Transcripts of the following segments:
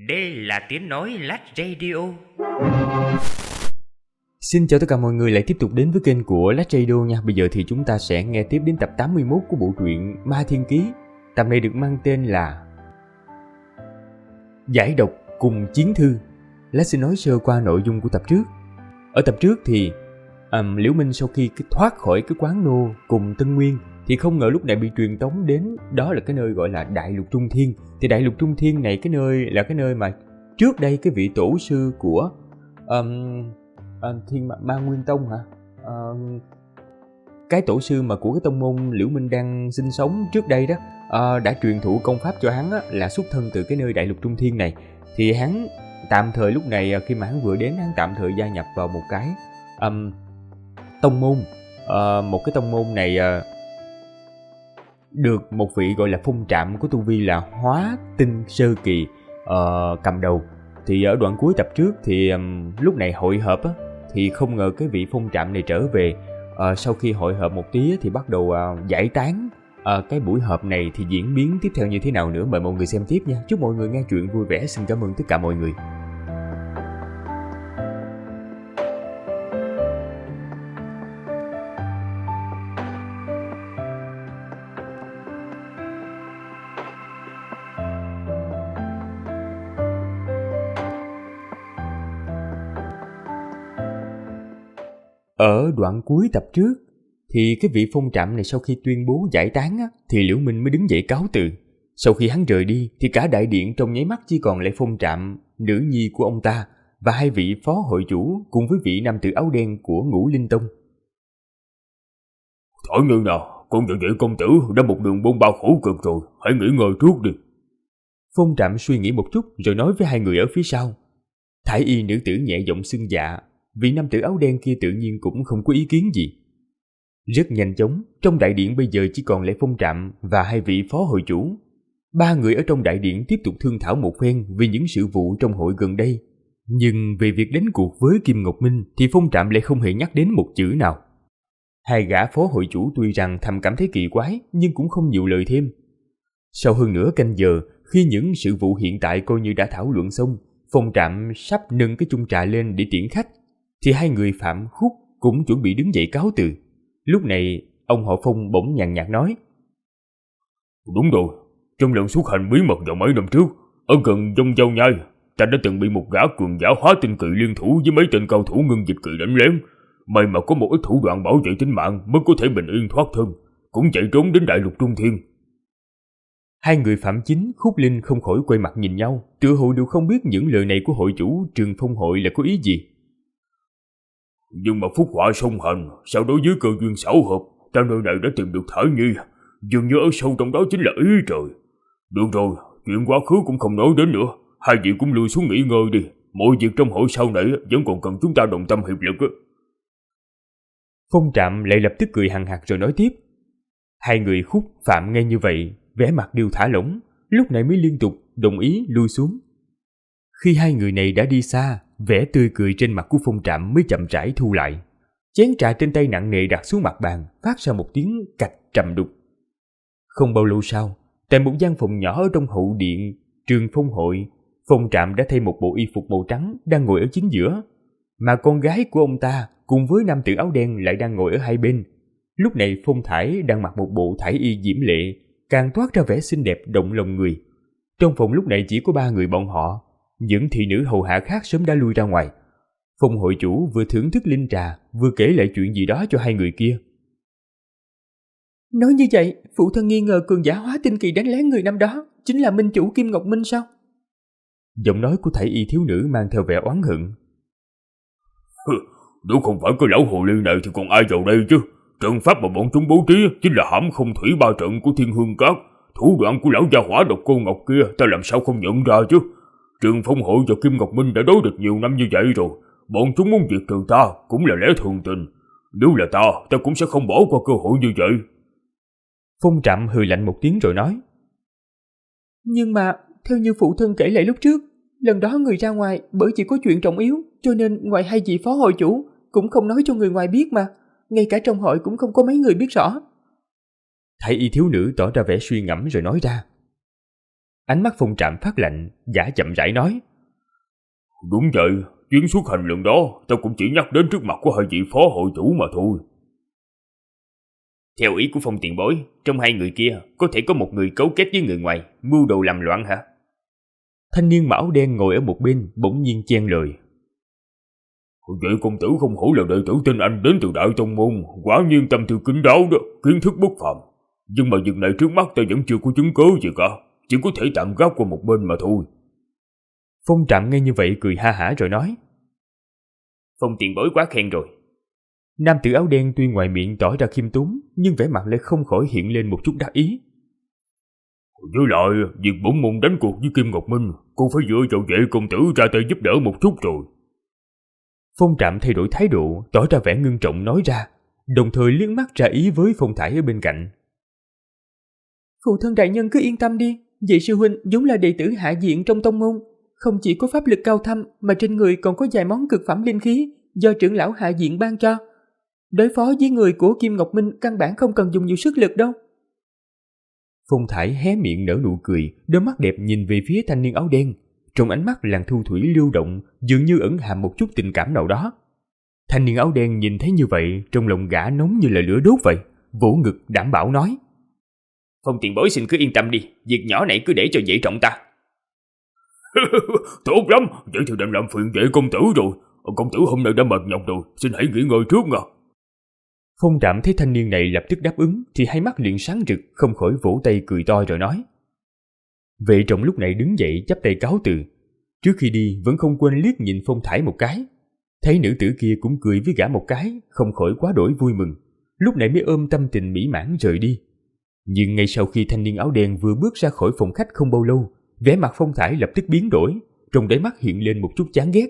Đây là tiếng nói Lách Radio. Xin chào tất cả mọi người lại tiếp tục đến với kênh của Lách Radio nha. Bây giờ thì chúng ta sẽ nghe tiếp đến tập 81 của bộ truyện Ma Thiên Ký. Tập này được mang tên là Giải độc cùng chiến thư. Lách sẽ nói sơ qua nội dung của tập trước. Ở tập trước thì Liễu Minh sau khi thoát khỏi cái quán nô cùng Tân Nguyên thì không ngờ lúc này bị truyền tống đến đó là cái nơi gọi là Đại Lục Trung Thiên. Thì Đại Lục Trung Thiên này cái nơi là cái nơi mà trước đây cái vị tổ sư của Thiên Ma Nguyên Tông hả? Cái tổ sư mà của cái tông môn Liễu Minh đang sinh sống trước đây đó đã truyền thụ công pháp cho hắn á, là xuất thân từ cái nơi Đại Lục Trung Thiên này. Thì hắn tạm thời lúc này khi mà hắn vừa đến, hắn tạm thời gia nhập vào một cái tông môn. Một cái tông môn này được một vị gọi là phong trạm của tu vi là Hóa Tinh Sơ Kỳ cầm đầu. Thì ở đoạn cuối tập trước thì lúc này hội họp á, thì không ngờ cái vị phong trạm này trở về. Sau khi hội họp một tí thì bắt đầu giải tán. Cái buổi họp này thì diễn biến tiếp theo như thế nào nữa, mời mọi người xem tiếp nha. Chúc mọi người nghe chuyện vui vẻ. Xin cảm ơn tất cả mọi người. Ở đoạn cuối tập trước thì cái vị phong trạm này sau khi tuyên bố giải tán á, thì Liễu Minh mới đứng dậy cáo từ. Sau khi hắn rời đi thì cả đại điện trong nháy mắt chỉ còn lại phong trạm, nữ nhi của ông ta và hai vị phó hội chủ cùng với vị nam tử áo đen của Ngũ Linh Tông. Thổi như nào, con nhận vậy công tử đã một đường bôn ba khổ cực rồi, hãy nghỉ ngơi trước đi. Phong trạm suy nghĩ một chút rồi nói với hai người ở phía sau. Thái y nữ tử nhẹ giọng xưng dạ. Vị nam tử áo đen kia tự nhiên cũng không có ý kiến gì. Rất nhanh chóng, trong đại điện bây giờ chỉ còn lại phong trạm và hai vị phó hội chủ. Ba người ở trong đại điện tiếp tục thương thảo một phen vì những sự vụ trong hội gần đây. Nhưng về việc đánh cuộc với Kim Ngọc Minh thì phong trạm lại không hề nhắc đến một chữ nào. Hai gã phó hội chủ tuy rằng thầm cảm thấy kỳ quái nhưng cũng không nhiều lời thêm. Sau hơn nửa canh giờ, khi những sự vụ hiện tại coi như đã thảo luận xong, phong trạm sắp nâng cái chung trà lên để tiễn khách, thì hai người Phạm Khúc cũng chuẩn bị đứng dậy cáo từ. Lúc này ông họ Phong bỗng nhàn nhạt nói: Đúng rồi, trong lần xuất hành bí mật vào mấy năm trước, ở gần Dông Giao Nhai, ta đã từng bị một gã cường giả Hóa Tinh Kỳ liên thủ với mấy tên cao thủ Ngân Dịch Kỳ đánh lén. May mà có một ít thủ đoạn bảo vệ tính mạng mới có thể bình yên thoát thân, cũng chạy trốn đến Đại Lục Trung Thiên. Hai người Phạm Chính, Khúc Linh không khỏi quay mặt nhìn nhau, tựa hồ đều không biết những lời này của hội chủ Trường Phong hội là có ý gì. Nhưng mà phúc họa song hành, sau đó dưới cơ duyên xảo hợp, ta nơi này đã tìm được Thải Nhi, dường như ở sâu trong đó chính là ý trời. Được rồi, chuyện quá khứ cũng không nói đến nữa, hai vị cũng lui xuống nghỉ ngơi đi, mọi việc trong hội sau này vẫn còn cần chúng ta đồng tâm hiệp lực. Phong trạm lại lập tức cười hằng hặc rồi nói tiếp. Hai người Khúc Phạm nghe như vậy, vẻ mặt đều thả lỏng, lúc này mới liên tục đồng ý lui xuống. Khi hai người này đã đi xa, vẻ tươi cười trên mặt của phong trạm mới chậm rãi thu lại. Chén trà trên tay nặng nề đặt xuống mặt bàn, phát ra một tiếng cạch trầm đục. Không bao lâu sau, tại một gian phòng nhỏ ở trong hậu điện Trường Phong hội, phong trạm đã thay một bộ y phục màu trắng đang ngồi ở chính giữa, mà con gái của ông ta cùng với nam tử áo đen lại đang ngồi ở hai bên. Lúc này Phong Thải đang mặc một bộ thải y diễm lệ, càng toát ra vẻ xinh đẹp động lòng người. Trong phòng lúc này chỉ có ba người bọn họ, những thị nữ hầu hạ khác sớm đã lui ra ngoài. Phong hội chủ vừa thưởng thức linh trà, vừa kể lại chuyện gì đó cho hai người kia. Nói như vậy, phụ thân nghi ngờ cường giả Hóa Tinh Kỳ đánh lén người năm đó chính là minh chủ Kim Ngọc Minh sao? Giọng nói của thải y thiếu nữ mang theo vẻ oán hận. Nếu không phải cái lão hồ ly này thì còn ai vào đây chứ? Trận pháp mà bọn chúng bố trí chính là hãm không thủy ba trận của Thiên Hương Các. Thủ đoạn của lão gia hỏa độc cô Ngọc kia ta làm sao không nhận ra chứ? Trường Phong hội và Kim Ngọc Minh đã đối địch nhiều năm như vậy rồi, bọn chúng muốn diệt trừ ta cũng là lẽ thường tình. Nếu là ta cũng sẽ không bỏ qua cơ hội như vậy. Phong trạm hừ lạnh một tiếng rồi nói. Nhưng mà theo như phụ thân kể lại lúc trước, lần đó người ra ngoài bởi chỉ có chuyện trọng yếu, cho nên ngoài hai vị phó hội chủ cũng không nói cho người ngoài biết mà. Ngay cả trong hội cũng không có mấy người biết rõ. Thái y thiếu nữ tỏ ra vẻ suy ngẫm rồi nói ra. Ánh mắt Phong Trạm phát lạnh, gã chậm rãi nói. Đúng vậy, chuyến xuất hành lần đó tao cũng chỉ nhắc đến trước mặt của hai vị phó hội chủ mà thôi. Theo ý của Phong tiền bối, trong hai người kia có thể có một người cấu kết với người ngoài, mưu đồ làm loạn hả? Thanh niên mặc áo đen ngồi ở một bên bỗng nhiên chen lời. Vậy công tử không hổ là đệ tử tên anh đến từ Đại Tông Môn, quả nhiên tâm tư kín đáo đó, kiến thức bất phàm. Nhưng mà việc này trước mắt ta vẫn chưa có chứng cứ gì cả, chỉ có thể tạm gác qua một bên mà thôi. Phong Trạm nghe như vậy cười ha hả rồi nói. Phong tiền bối quá khen rồi. Nam tử áo đen tuy ngoài miệng tỏ ra khiêm tốn, nhưng vẻ mặt lại không khỏi hiện lên một chút đắc ý. Với lại, việc bổn môn đánh cuộc với Kim Ngọc Minh, cũng phải dựa vào vệ công tử ra tay giúp đỡ một chút rồi. Phong Trạm thay đổi thái độ, tỏ ra vẻ ngưng trọng nói ra, đồng thời liếc mắt ra ý với Phong Thải ở bên cạnh. Phụ thân đại nhân cứ yên tâm đi, vệ sư huynh vốn là đệ tử hạ diện trong tông môn, không chỉ có pháp lực cao thâm mà trên người còn có vài món cực phẩm linh khí do trưởng lão hạ diện ban cho. Đối phó với người của Kim Ngọc Minh căn bản không cần dùng nhiều sức lực đâu. Phong Thải hé miệng nở nụ cười, đôi mắt đẹp nhìn về phía thanh niên áo đen, trong ánh mắt làn thu thủy lưu động, dường như ẩn hàm một chút tình cảm nào đó. Thanh niên áo đen nhìn thấy như vậy, trong lòng gã nóng như là lửa đốt vậy, vỗ ngực đảm bảo nói. Phong tiền bối xin cứ yên tâm đi, việc nhỏ này cứ để cho dễ trọng ta. Tốt lắm, vậy thì đành làm phiền vệ công tử rồi. Công tử hôm nay đã mệt nhọc rồi, xin hãy nghỉ ngơi trước nha. Phong Trạm thấy thanh niên này lập tức đáp ứng thì hai mắt liền sáng rực, không khỏi vỗ tay cười to rồi nói. Vệ trọng lúc này đứng dậy chắp tay cáo từ. Trước khi đi vẫn không quên liếc nhìn Phong Thải một cái. Thấy nữ tử kia cũng cười với gã một cái, không khỏi quá đổi vui mừng. Lúc này mới ôm tâm tình mỹ mãn rời đi. Nhưng ngay sau khi thanh niên áo đen vừa bước ra khỏi phòng khách không bao lâu, vẻ mặt Phong Thải lập tức biến đổi, trong đáy mắt hiện lên một chút chán ghét.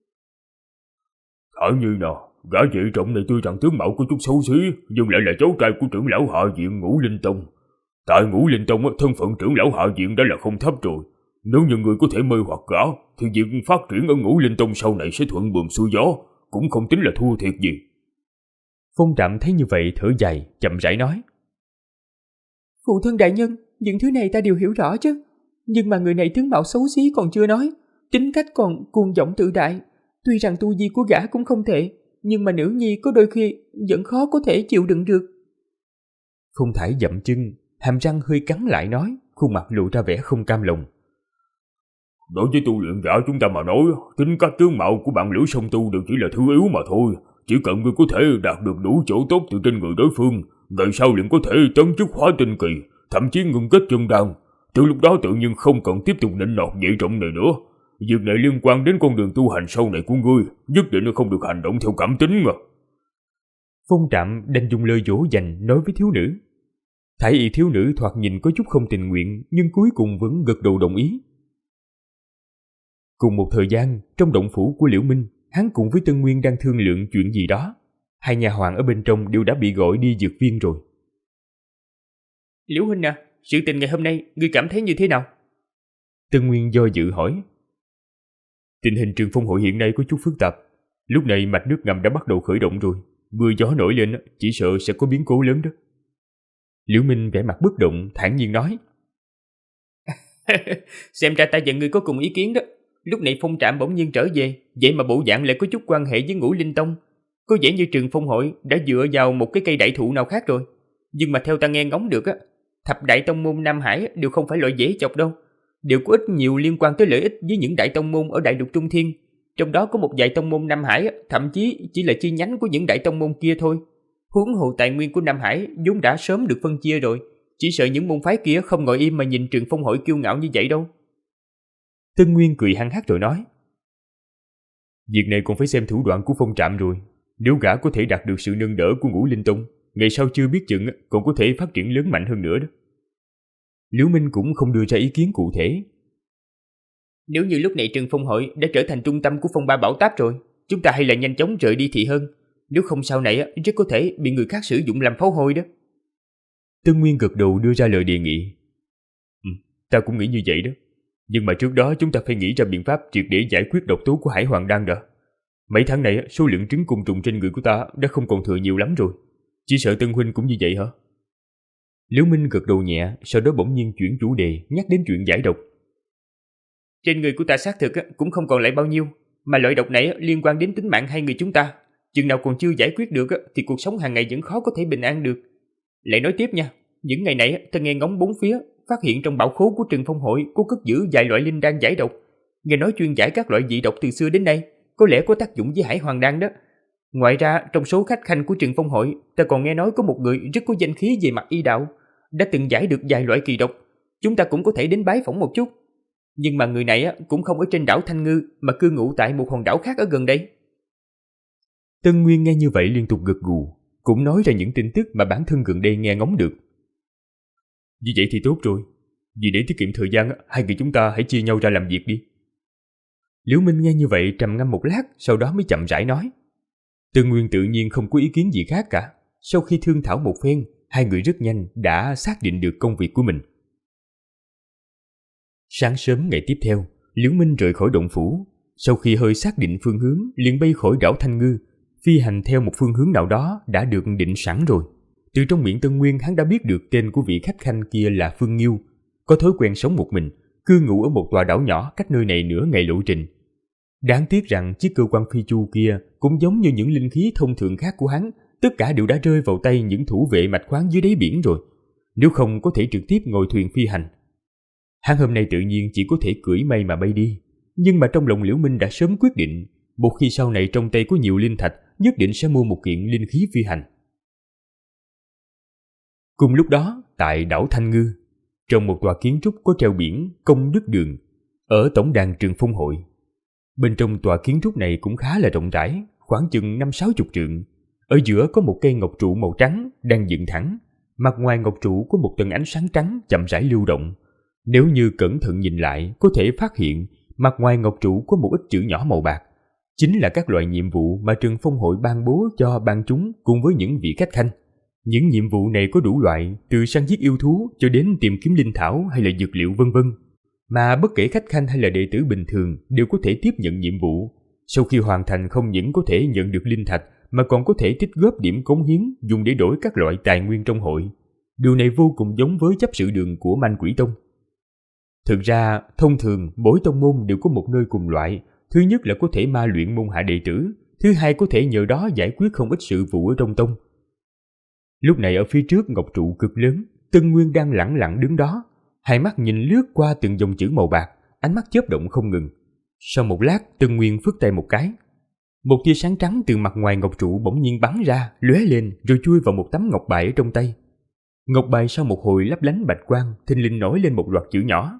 Thả Nhi nào, gã vệ trọng này tuy rằng tướng mạo có chút xấu xí, nhưng lại là cháu trai của trưởng lão hạ viện Ngũ Linh Tông. Tại Ngũ Linh Tông, thân phận trưởng lão hạ viện đã là không thấp rồi. Nếu như người có thể mê hoặc gã, thì việc phát triển ở Ngũ Linh Tông sau này sẽ thuận buồm xuôi gió, cũng không tính là thua thiệt gì. Phong Trạm thấy như vậy thở dài, chậm rãi nói. Phụ thân đại nhân, những thứ này ta đều hiểu rõ chứ. Nhưng mà người này tướng mạo xấu xí còn chưa nói, tính cách còn cuồng vọng tự đại. Tuy rằng tu vi của gã cũng không tệ, nhưng mà nữ nhi có đôi khi vẫn khó có thể chịu đựng được. Phong Thải dậm chân, hàm răng hơi cắn lại nói, khuôn mặt lộ ra vẻ không cam lòng. Đối với tu luyện giả chúng ta mà nói, tính cách tướng mạo của bạn Liễu Song Tu đều chỉ là thứ yếu mà thôi. Chỉ cần người có thể đạt được đủ chỗ tốt từ trên người đối phương, ngày sau liền có thể tấn chức hóa tinh kỳ, thậm chí ngưng kết chân đan. Từ lúc đó tự nhiên không cần tiếp tục nịnh nọt vệ trọng này nữa. Việc này liên quan đến con đường tu hành sau này của ngươi, nhất định không được hành động theo cảm tính mà. Phong Trạm đành dùng lời dỗ dành nói với thiếu nữ. Thái y thiếu nữ thoạt nhìn có chút không tình nguyện, nhưng cuối cùng vẫn gật đầu đồng ý. Cùng một thời gian, trong động phủ của Liễu Minh, hắn cùng với Tân Nguyên đang thương lượng chuyện gì đó. Hai nhà hoàng ở bên trong đều đã bị gọi đi dược viên rồi. Liễu huynh à, sự tình ngày hôm nay ngươi cảm thấy như thế nào? Tân Nguyên do dự hỏi. Tình hình Trường Phong hội hiện nay có chút phức tạp. Lúc này mạch nước ngầm đã bắt đầu khởi động rồi. Mưa gió nổi lên chỉ sợ sẽ có biến cố lớn đó. Liễu Minh vẻ mặt bất động, thản nhiên nói. Xem ra ta và ngươi có cùng ý kiến đó. Lúc này Phong Trạm bỗng nhiên trở về, vậy mà bộ dạng lại có chút quan hệ với Ngũ Linh Tông. Có vẻ như Trường Phong hội đã dựa vào một cái cây đại thụ nào khác rồi. Nhưng mà theo ta nghe ngóng được á, thập đại tông môn Nam Hải đều không phải loại dễ chọc đâu. Đều có ít nhiều liên quan tới lợi ích với những đại tông môn ở Đại Lục Trung Thiên. Trong đó có một vài tông môn Nam Hải thậm chí chỉ là chi nhánh của những đại tông môn kia thôi. Huống hồ tài nguyên của Nam Hải vốn đã sớm được phân chia rồi. Chỉ sợ những môn phái kia không ngồi im mà nhìn Trường Phong hội kiêu ngạo như vậy đâu. Tân Nguyên cười hăng hắc rồi nói. Việc này còn phải xem thủ đoạn của Phong Trạm rồi. Nếu gã có thể đạt được sự nâng đỡ của Ngũ Linh Tông, ngày sau chưa biết chừng còn có thể phát triển lớn mạnh hơn nữa đó. Liễu Minh cũng không đưa ra ý kiến cụ thể. Nếu như lúc này Trường Phong hội đã trở thành trung tâm của phong ba bảo táp rồi, chúng ta hay là nhanh chóng rời đi thì hơn. Nếu không sau này rất có thể bị người khác sử dụng làm pháo hôi đó. Tân Nguyên gật đầu đưa ra lời đề nghị. Ta cũng nghĩ như vậy đó. Nhưng mà trước đó chúng ta phải nghĩ ra biện pháp triệt để giải quyết độc tố của Hải Hoàng Đan đã. Mấy tháng này số lượng trứng côn trùng trên người của ta đã không còn thừa nhiều lắm rồi. Chỉ sợ Tân huynh cũng như vậy hả? Liễu Minh gật đầu nhẹ, sau đó bỗng nhiên chuyển chủ đề, nhắc đến chuyện giải độc, Trên người của ta xác thực cũng không còn lại bao nhiêu, mà loại độc này liên quan đến tính mạng hai người chúng ta. Chừng nào còn chưa giải quyết được thì cuộc sống hàng ngày vẫn khó có thể bình an được. Lại nói tiếp nha, những ngày này ta nghe ngóng bốn phía, phát hiện trong bảo khố của Trừng Phong Hội có cất giữ vài loại linh đan giải độc. Nghe nói chuyên giải các loại dị độc từ xưa đến nay, có lẽ có tác dụng với Hải Hoàng đan đó. Ngoài ra, trong số khách khanh của Trừng Phong Hội, ta còn nghe nói có một người rất có danh khí về mặt y đạo, đã từng giải được vài loại kỳ độc. Chúng ta cũng có thể đến bái phỏng một chút. Nhưng mà người này cũng không ở trên đảo Thanh Ngư, mà cư ngụ tại một hòn đảo khác ở gần đây. Tân Nguyên nghe như vậy liên tục gật gù, cũng nói ra những tin tức mà bản thân gần đây nghe ngóng được. Như vậy thì tốt rồi, vì để tiết kiệm thời gian, hai người chúng ta hãy chia nhau ra làm việc đi. Liễu Minh nghe như vậy trầm ngâm một lát, sau đó mới chậm rãi nói. Tân Nguyên tự nhiên không có ý kiến gì khác cả. Sau khi thương thảo một phen, hai người rất nhanh đã xác định được công việc của mình. Sáng sớm ngày tiếp theo, Liễu Minh rời khỏi động phủ. Sau khi hơi xác định phương hướng, liền bay khỏi đảo Thanh Ngư, phi hành theo một phương hướng nào đó đã được định sẵn rồi. Từ trong miệng Tân Nguyên, hắn đã biết được tên của vị khách khanh kia là Phương Nghiêu, có thói quen sống một mình, cư ngụ ở một tòa đảo nhỏ cách nơi này nửa ngày lộ trình. Đáng tiếc rằng chiếc cơ quan phi chu kia cũng giống như những linh khí thông thường khác của hắn, tất cả đều đã rơi vào tay những thủ vệ mạch khoáng dưới đáy biển rồi, nếu không có thể trực tiếp ngồi thuyền phi hành. Hắn hôm nay tự nhiên chỉ có thể cưỡi mây mà bay đi, nhưng mà trong lòng Liễu Minh đã sớm quyết định, một khi sau này trong tay có nhiều linh thạch, nhất định sẽ mua một kiện linh khí phi hành. Cùng lúc đó, tại đảo Thanh Ngư, trong một tòa kiến trúc có treo biển Công Đức Đường, ở tổng đàn Trừng Phong Hội. Bên trong tòa kiến trúc này cũng khá là rộng rãi, khoảng chừng 50-60 trượng. Ở giữa có một cây ngọc trụ màu trắng đang dựng thẳng, mặt ngoài ngọc trụ có một tầng ánh sáng trắng chậm rãi lưu động. Nếu như cẩn thận nhìn lại, có thể phát hiện mặt ngoài ngọc trụ có một ít chữ nhỏ màu bạc, chính là các loại nhiệm vụ mà Trừng Phong Hội ban bố cho ban chúng cùng với những vị khách khanh. Những nhiệm vụ này có đủ loại, từ săn giết yêu thú cho đến tìm kiếm linh thảo hay là dược liệu vân vân. Mà bất kể khách khanh hay là đệ tử bình thường đều có thể tiếp nhận nhiệm vụ. Sau khi hoàn thành không những có thể nhận được linh thạch mà còn có thể tích góp điểm cống hiến dùng để đổi các loại tài nguyên trong hội. Điều này vô cùng giống với chấp sự đường của Man Quỷ Tông. Thực ra, thông thường mỗi tông môn đều có một nơi cùng loại. Thứ nhất là có thể ma luyện môn hạ đệ tử, thứ hai có thể nhờ đó giải quyết không ít sự vụ ở trong tông. Lúc này ở phía trước ngọc trụ cực lớn, Tân Nguyên đang lẳng lặng đứng đó, hai mắt nhìn lướt qua từng dòng chữ màu bạc, ánh mắt chớp động không ngừng. Sau một lát, Tân Nguyên phất tay một cái. Một tia sáng trắng từ mặt ngoài ngọc trụ bỗng nhiên bắn ra, lóe lên rồi chui vào một tấm ngọc bài ở trong tay. Ngọc bài sau một hồi lấp lánh bạch quang, thình lình nổi lên một loạt chữ nhỏ.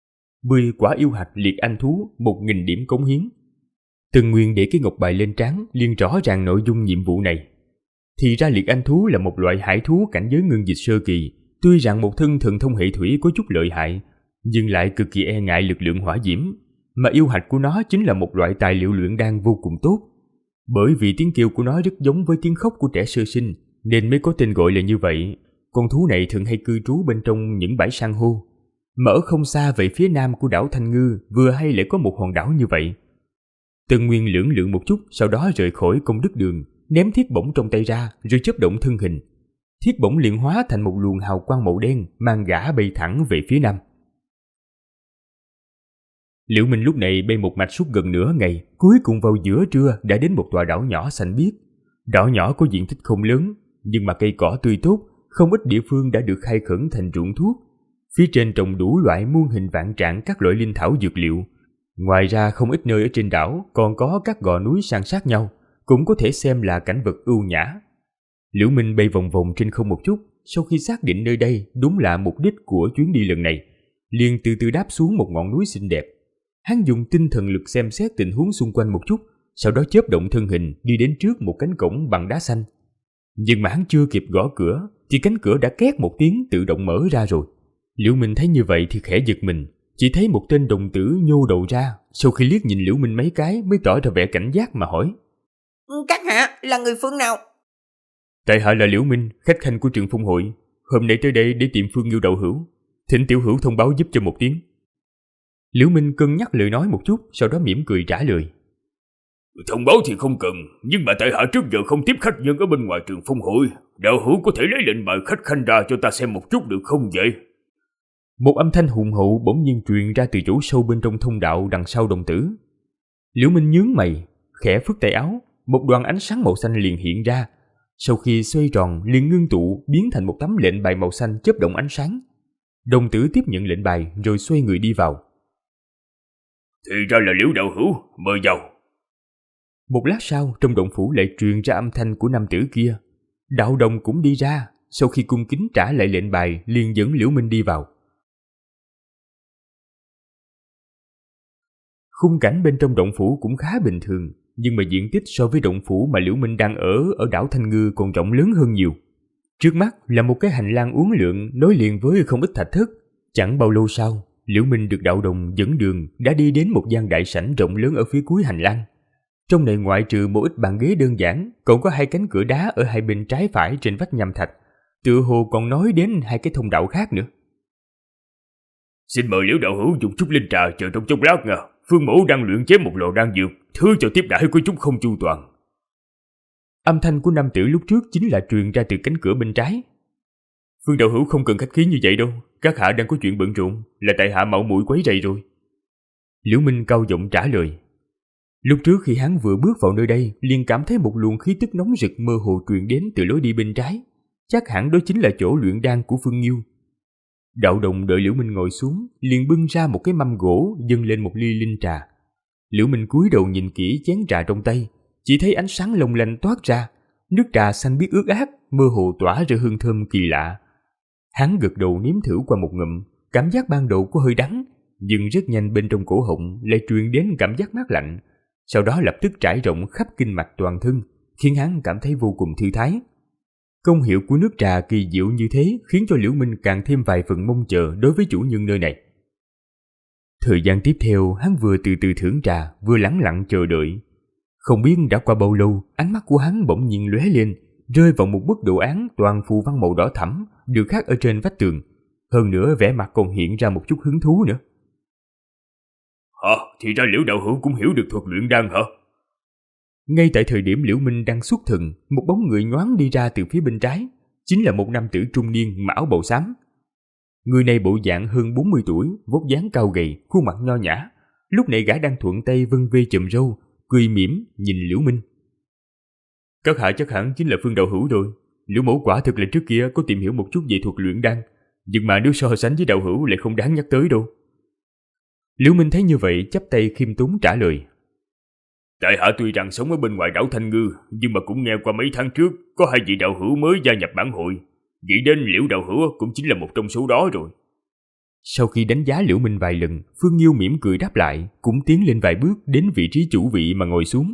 10 quả yêu hạch liệt anh thú, 1000 điểm cống hiến. Tân Nguyên để cái ngọc bài lên trán, liền rõ ràng nội dung nhiệm vụ này. Thì ra liệt anh thú là một loại hải thú cảnh giới ngưng dịch sơ kỳ, tuy rằng một thân thần thông hệ thủy có chút lợi hại, nhưng lại cực kỳ e ngại lực lượng hỏa diễm, mà yêu hạch của nó chính là một loại tài liệu luyện đan vô cùng tốt. Bởi vì tiếng kêu của nó rất giống với tiếng khóc của trẻ sơ sinh, nên mới có tên gọi là như vậy. Con thú này thường hay cư trú bên trong những bãi san hô. Mà ở không xa về phía nam của đảo Thanh Ngư, vừa hay lại có một hòn đảo như vậy. Tân Nguyên lưỡng lự một chút, sau đó rời khỏi Công Đức Đường, ném thiết bổng trong tay ra, rồi chớp động thân hình. Thiết bổng liền hóa thành một luồng hào quang màu đen, mang gã bay thẳng về phía nam. Liễu Minh lúc này bay một mạch suốt gần nửa ngày, cuối cùng vào giữa trưa đã đến một tòa đảo nhỏ xanh biếc. Đảo nhỏ có diện tích không lớn, nhưng mà cây cỏ tươi tốt, không ít địa phương đã được khai khẩn thành ruộng thuốc. Phía trên trồng đủ loại muôn hình vạn trạng các loại linh thảo dược liệu. Ngoài ra không ít nơi ở trên đảo còn có các gò núi san sát nhau, cũng có thể xem là cảnh vật ưu nhã. Liễu Minh bay vòng vòng trên không một chút, sau khi xác định nơi đây đúng là mục đích của chuyến đi lần này, liền từ từ đáp xuống một ngọn núi xinh đẹp. Hắn dùng tinh thần lực xem xét tình huống xung quanh một chút, sau đó chớp động thân hình đi đến trước một cánh cổng bằng đá xanh. Nhưng mà hắn chưa kịp gõ cửa thì cánh cửa đã két một tiếng tự động mở ra rồi. Liễu Minh thấy như vậy thì khẽ giật mình, chỉ thấy một tên đồng tử nhô đầu ra, sau khi liếc nhìn Liễu Minh mấy cái mới tỏ ra vẻ cảnh giác mà hỏi: Các hạ là người phương nào? Tại hạ là Liễu Minh, khách khanh của Trừng Phong Hội, hôm nay tới đây để tìm Phương Nghiêu đạo hữu, thỉnh tiểu hữu thông báo giúp cho một tiếng. Liễu Minh cân nhắc lời nói một chút, sau đó mỉm cười trả lời: Thông báo thì không cần, nhưng mà tại hạ trước giờ không tiếp khách nhân ở bên ngoài Trừng Phong Hội, đạo hữu có thể lấy lệnh mời khách khanh ra cho ta xem một chút được không vậy? Một âm thanh hùng hậu bỗng nhiên truyền ra từ chỗ sâu bên trong thông đạo đằng sau đồng tử. Liễu Minh nhướng mày, khẽ phất tay áo, một đoàn ánh sáng màu xanh liền hiện ra. Sau khi xoay tròn liền ngưng tụ biến thành một tấm lệnh bài màu xanh chớp động ánh sáng. Đồng tử tiếp nhận lệnh bài rồi xoay người đi vào. Thì ra là Liễu đạo hữu, mời vào. Một lát sau, trong động phủ lại truyền ra âm thanh của nam tử kia. Đạo đồng cũng đi ra, sau khi cung kính trả lại lệnh bài liền dẫn Liễu Minh đi vào. Khung cảnh bên trong động phủ cũng khá bình thường, nhưng mà diện tích so với động phủ mà Liễu Minh đang ở đảo Thanh Ngư còn rộng lớn hơn nhiều. Trước mắt là một cái hành lang uốn lượn nối liền với không ít thạch thất. Chẳng bao lâu sau, Liễu Minh được đạo đồng dẫn đường đã đi đến một gian đại sảnh rộng lớn ở phía cuối hành lang. Trong này ngoại trừ một ít bàn ghế đơn giản, còn có hai cánh cửa đá ở hai bên trái phải trên vách nham thạch, tựa hồ còn nói đến hai cái thông đạo khác nữa. Xin mời Liễu đạo hữu dùng chút linh trà chờ trong chốc lát nha. Phương mẫu đang luyện chế một lò đan dược, thứ cho tiếp đãi của chúng không chu toàn. Âm thanh của nam tử lúc trước chính là truyền ra từ cánh cửa bên trái. Phương đạo hữu không cần khách khí như vậy đâu, các hạ đang có chuyện bận rộn, là tại hạ mạo muội quấy rầy rồi. Liễu Minh cao giọng trả lời. Lúc trước khi hắn vừa bước vào nơi đây, liền cảm thấy một luồng khí tức nóng rực mơ hồ truyền đến từ lối đi bên trái. Chắc hẳn đó chính là chỗ luyện đan của Phương Nghiêu. Đạo đồng đợi Liễu Minh ngồi xuống, liền bưng ra một cái mâm gỗ dâng lên một ly linh trà. Liễu Minh cúi đầu nhìn kỹ chén trà trong tay, chỉ thấy ánh sáng long lanh toát ra, nước trà xanh biếc ướt át, mơ hồ tỏa ra hương thơm kỳ lạ. Hắn gật đầu nếm thử qua một ngụm, cảm giác ban đầu có hơi đắng, nhưng rất nhanh bên trong cổ họng lại truyền đến cảm giác mát lạnh, sau đó lập tức trải rộng khắp kinh mạch toàn thân, khiến hắn cảm thấy vô cùng thư thái. Công hiệu của nước trà kỳ diệu như thế khiến cho Liễu Minh càng thêm vài phần mong chờ đối với chủ nhân nơi này. Thời gian tiếp theo, hắn vừa từ từ thưởng trà, vừa lẳng lặng chờ đợi. Không biết đã qua bao lâu, ánh mắt của hắn bỗng nhiên lóe lên, rơi vào một bức đồ án toàn phù văn màu đỏ thẫm được khắc ở trên vách tường. Hơn nữa vẻ mặt còn hiện ra một chút hứng thú nữa. Hả? Thì ra Liễu đạo hữu cũng hiểu được thuật luyện đan hả? Ngay tại thời điểm Liễu Minh đang xuất thần, một bóng người nhoáng đi ra từ phía bên trái, chính là một nam tử trung niên mặc áo bào xám. Người này bộ dạng hơn 40 tuổi, vóc dáng cao gầy, khuôn mặt nho nhã. Lúc này gã đang thuận tay vân vê chùm râu, cười mỉm nhìn Liễu Minh. Các hạ chắc hẳn chính là Phương đạo hữu rồi. Liễu mẫu quả thực là trước kia có tìm hiểu một chút về thuật luyện đan, nhưng mà nếu so sánh với đạo hữu lại không đáng nhắc tới đâu. Liễu Minh thấy như vậy chắp tay khiêm tốn trả lời. Tại hạ tuy rằng sống ở bên ngoài đảo Thanh Ngư, nhưng mà cũng nghe qua mấy tháng trước có hai vị đạo hữu mới gia nhập bản hội. Nghĩ đến Liễu đạo hữu cũng chính là một trong số đó rồi. Sau khi đánh giá Liễu Minh vài lần, Phương Nghiêu mỉm cười đáp lại, cũng tiến lên vài bước đến vị trí chủ vị mà ngồi xuống.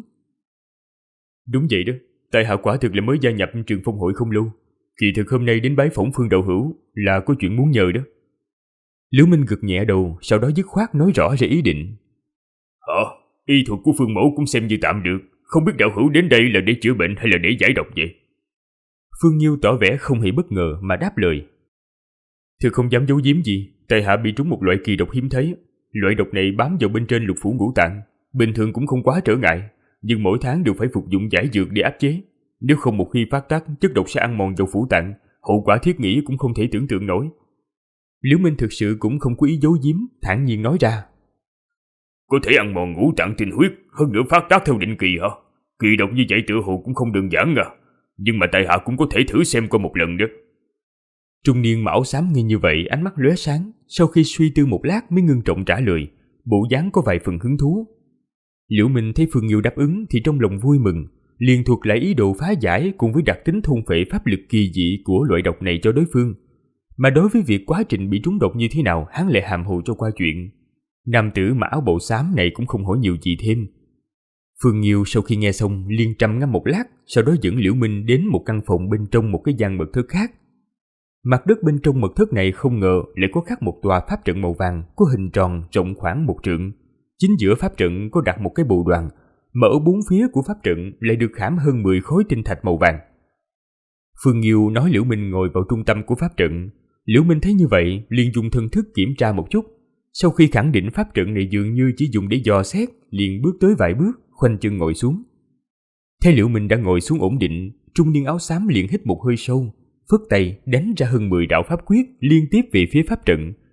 Đúng vậy đó, tại hạ quả thực là mới gia nhập trường phong hội không lâu. Kỳ thực hôm nay đến bái phỏng Phương đạo hữu là có chuyện muốn nhờ đó. Liễu Minh gật nhẹ đầu, sau đó dứt khoát nói rõ ra ý định. Hả? Y thuật của Phương mẫu cũng xem như tạm được, không biết đạo hữu đến đây là để chữa bệnh hay là để giải độc vậy? Phương Nghiêu tỏ vẻ không hề bất ngờ mà đáp lời. Thực không dám giấu giếm gì, tại hạ bị trúng một loại kỳ độc hiếm thấy. Loại độc này bám vào bên trên lục phủ ngũ tạng, bình thường cũng không quá trở ngại, nhưng mỗi tháng đều phải phục dụng giải dược để áp chế. Nếu không một khi phát tác, chất độc sẽ ăn mòn vào phủ tạng, hậu quả thiết nghĩ cũng không thể tưởng tượng nổi. Liễu Minh thực sự cũng không có ý giấu giếm, thản nhiên nói ra. Có thể ăn mòn ngũ tạng tinh huyết, hơn nữa phát tác theo định kỳ hả? Kỳ độc như vậy tựa hồ cũng không đơn giản à. Nhưng mà tại hạ cũng có thể thử xem qua một lần đó. Trung niên mão xám nghe như vậy, ánh mắt lóe sáng, sau khi suy tư một lát mới ngưng trọng trả lời, bộ dáng có vài phần hứng thú. Liễu Minh thấy Phương Nghiêu đáp ứng thì trong lòng vui mừng, liền thuật lại ý đồ phá giải cùng với đặc tính thôn phệ pháp lực kỳ dị của loại độc này cho đối phương. Mà đối với việc quá trình bị trúng độc như thế nào, hắn lại hàm hồ cho qua chuyện. Nam tử mặc áo bào xám này cũng không hỏi nhiều gì thêm. Phương Nghiêu sau khi nghe xong liền trầm ngâm một lát, sau đó dẫn Liễu Minh đến một căn phòng bên trong một cái gian mật thất khác. Mặt đất bên trong mật thất này không ngờ lại có khắc một tòa pháp trận màu vàng có hình tròn rộng khoảng 1 trượng. Chính giữa pháp trận có đặt một cái bồ đoàn, mà ở bốn phía của pháp trận lại được khảm hơn 10 khối tinh thạch màu vàng. Phương Nghiêu nói Liễu Minh ngồi vào trung tâm của pháp trận. Liễu Minh thấy như vậy liền dùng thần thức kiểm tra một chút. Sau khi khẳng định pháp trận này dường như chỉ dùng để dò xét, liền bước tới vài bước, khoanh chân ngồi xuống. Thấy Liễu Minh đã ngồi xuống ổn định, trung niên áo xám liền hít một hơi sâu, phất tay đánh ra hơn 10 đạo pháp quyết liên tiếp về phía pháp trận.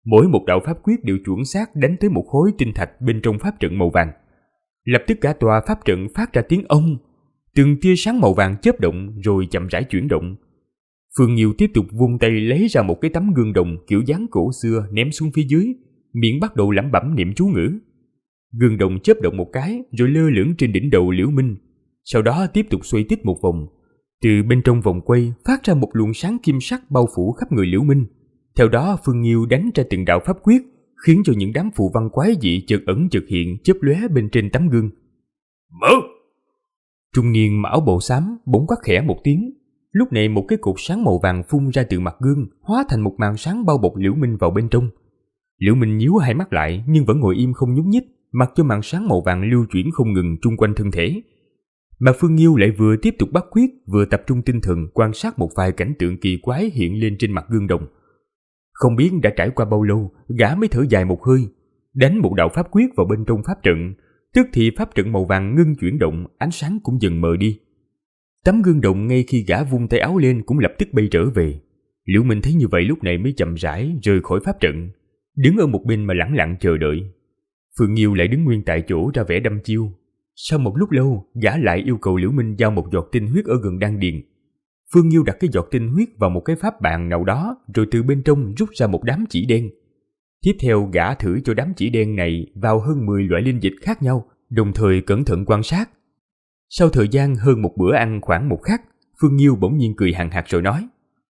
Mỗi một đạo pháp quyết đều chuẩn xác đánh tới một khối tinh thạch bên trong pháp trận màu vàng. Lập tức cả tòa pháp trận phát ra tiếng ông, từng tia sáng màu vàng chớp động rồi chậm rãi chuyển động. Phương Nghiêu tiếp tục vung tay lấy ra một cái tấm gương đồng kiểu dáng cổ xưa ném xuống phía dưới, miệng bắt đầu lẩm bẩm niệm chú ngữ. Gương đồng chớp động một cái rồi lơ lửng trên đỉnh đầu Liễu Minh, sau đó tiếp tục xoay tít một vòng. Từ bên trong vòng quay phát ra một luồng sáng kim sắc bao phủ khắp người Liễu Minh. Theo đó Phương Nghiêu đánh ra từng đạo pháp quyết, khiến cho những đám phù văn quái dị chợt ẩn chợt hiện chớp lóe bên trên tấm gương. Mở! Trung niên mặc áo bào xám bỗng quát khẽ một tiếng. Lúc này một cái cột sáng màu vàng phun ra từ mặt gương, hóa thành một màn sáng bao bọc Liễu Minh vào bên trong. Liễu Minh nhíu hai mắt lại nhưng vẫn ngồi im không nhúc nhích, mặc cho màn sáng màu vàng lưu chuyển không ngừng chung quanh thân thể. Mà Phương Nghiêu lại vừa tiếp tục bắt quyết, vừa tập trung tinh thần quan sát một vài cảnh tượng kỳ quái hiện lên trên mặt gương đồng. Không biết đã trải qua bao lâu, gã mới thở dài một hơi, đánh một đạo pháp quyết vào bên trong pháp trận, tức thì pháp trận màu vàng ngưng chuyển động, ánh sáng cũng dần mờ đi. Tấm gương đồng ngay khi gã vung tay áo lên cũng lập tức bay trở về. Liễu Minh thấy như vậy lúc này mới chậm rãi rời khỏi pháp trận, đứng ở một bên mà lẳng lặng chờ đợi. Phương Nghiêu lại đứng nguyên tại chỗ ra vẻ đăm chiêu. Sau một lúc lâu, gã lại yêu cầu Liễu Minh giao một giọt tinh huyết ở gần đan điền. Phương Nghiêu đặt cái giọt tinh huyết vào một cái pháp bàn nào đó, rồi từ bên trong rút ra một đám chỉ đen. Tiếp theo gã thử cho đám chỉ đen này vào hơn 10 loại linh dịch khác nhau, đồng thời cẩn thận quan sát. Sau thời gian hơn một bữa ăn khoảng một khắc, Phương Nghiêu bỗng nhiên cười hằng hạc rồi nói: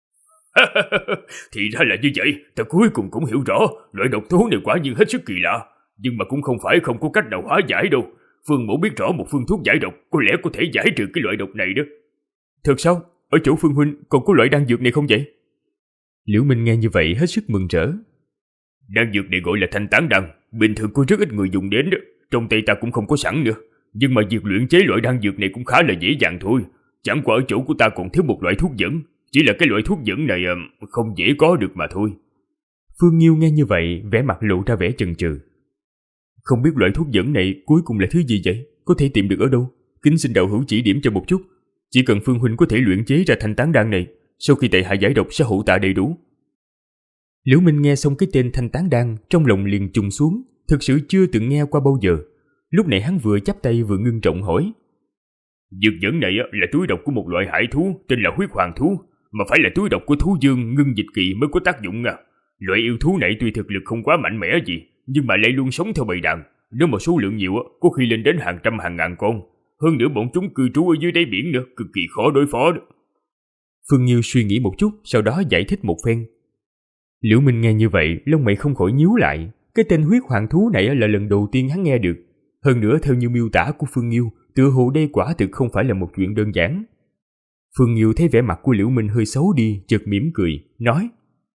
Thì ra là như vậy, ta cuối cùng cũng hiểu rõ, loại độc tố này quả nhiên hết sức kỳ lạ, nhưng mà cũng không phải không có cách nào hóa giải đâu. Phương mẫu biết rõ một phương thuốc giải độc, có lẽ có thể giải trừ cái loại độc này đó. Thật sao? Ở chỗ Phương huynh còn có loại đan dược này không vậy? Liễu Minh nghe như vậy hết sức mừng rỡ. Đan dược này gọi là thanh tán đan, bình thường có rất ít người dùng đến đó, trong tay ta cũng không có sẵn nữa. Nhưng mà việc luyện chế loại đan dược này cũng khá là dễ dàng thôi. Chẳng qua ở chỗ của ta còn thiếu một loại thuốc dẫn, chỉ là cái loại thuốc dẫn này không dễ có được mà thôi. Phương Nghiêu nghe như vậy, vẻ mặt lộ ra vẻ chần chừ. Không biết loại thuốc dẫn này cuối cùng là thứ gì vậy? Có thể tìm được ở đâu? Kính xin đạo hữu chỉ điểm cho một chút. Chỉ cần Phương huynh có thể luyện chế ra thanh tán đan này, sau khi tại hạ giải độc sẽ hữu tạ đầy đủ. Liễu Minh nghe xong cái tên thanh tán đan, trong lòng liền trùng xuống, thực sự chưa từng nghe qua bao giờ. Lúc này hắn vừa chắp tay vừa ngưng trọng hỏi: Dược dẫn này là túi độc của một loại hải thú tên là huyết hoàng thú, mà phải là túi độc của thú dương ngưng dịch kỳ mới có tác dụng à. Loại yêu thú này tuy thực lực không quá mạnh mẽ gì, nhưng mà lại luôn sống theo bầy đàn. Nếu mà số lượng nhiều có khi lên đến hàng trăm hàng ngàn con. Hơn nữa bọn chúng cư trú ở dưới đáy biển nữa, cực kỳ khó đối phó đó. Phương Nghiêu suy nghĩ một chút, sau đó giải thích một phen. Liễu Minh nghe như vậy, lông mày không khỏi nhíu lại. Cái tên huyết hoàng thú này là lần đầu tiên hắn nghe được. Hơn nữa theo như miêu tả của Phương Nghiêu, tựa hồ đây quả thực không phải là một chuyện đơn giản. Phương Nghiêu thấy vẻ mặt của Liễu Minh hơi xấu đi, chợt mỉm cười, nói: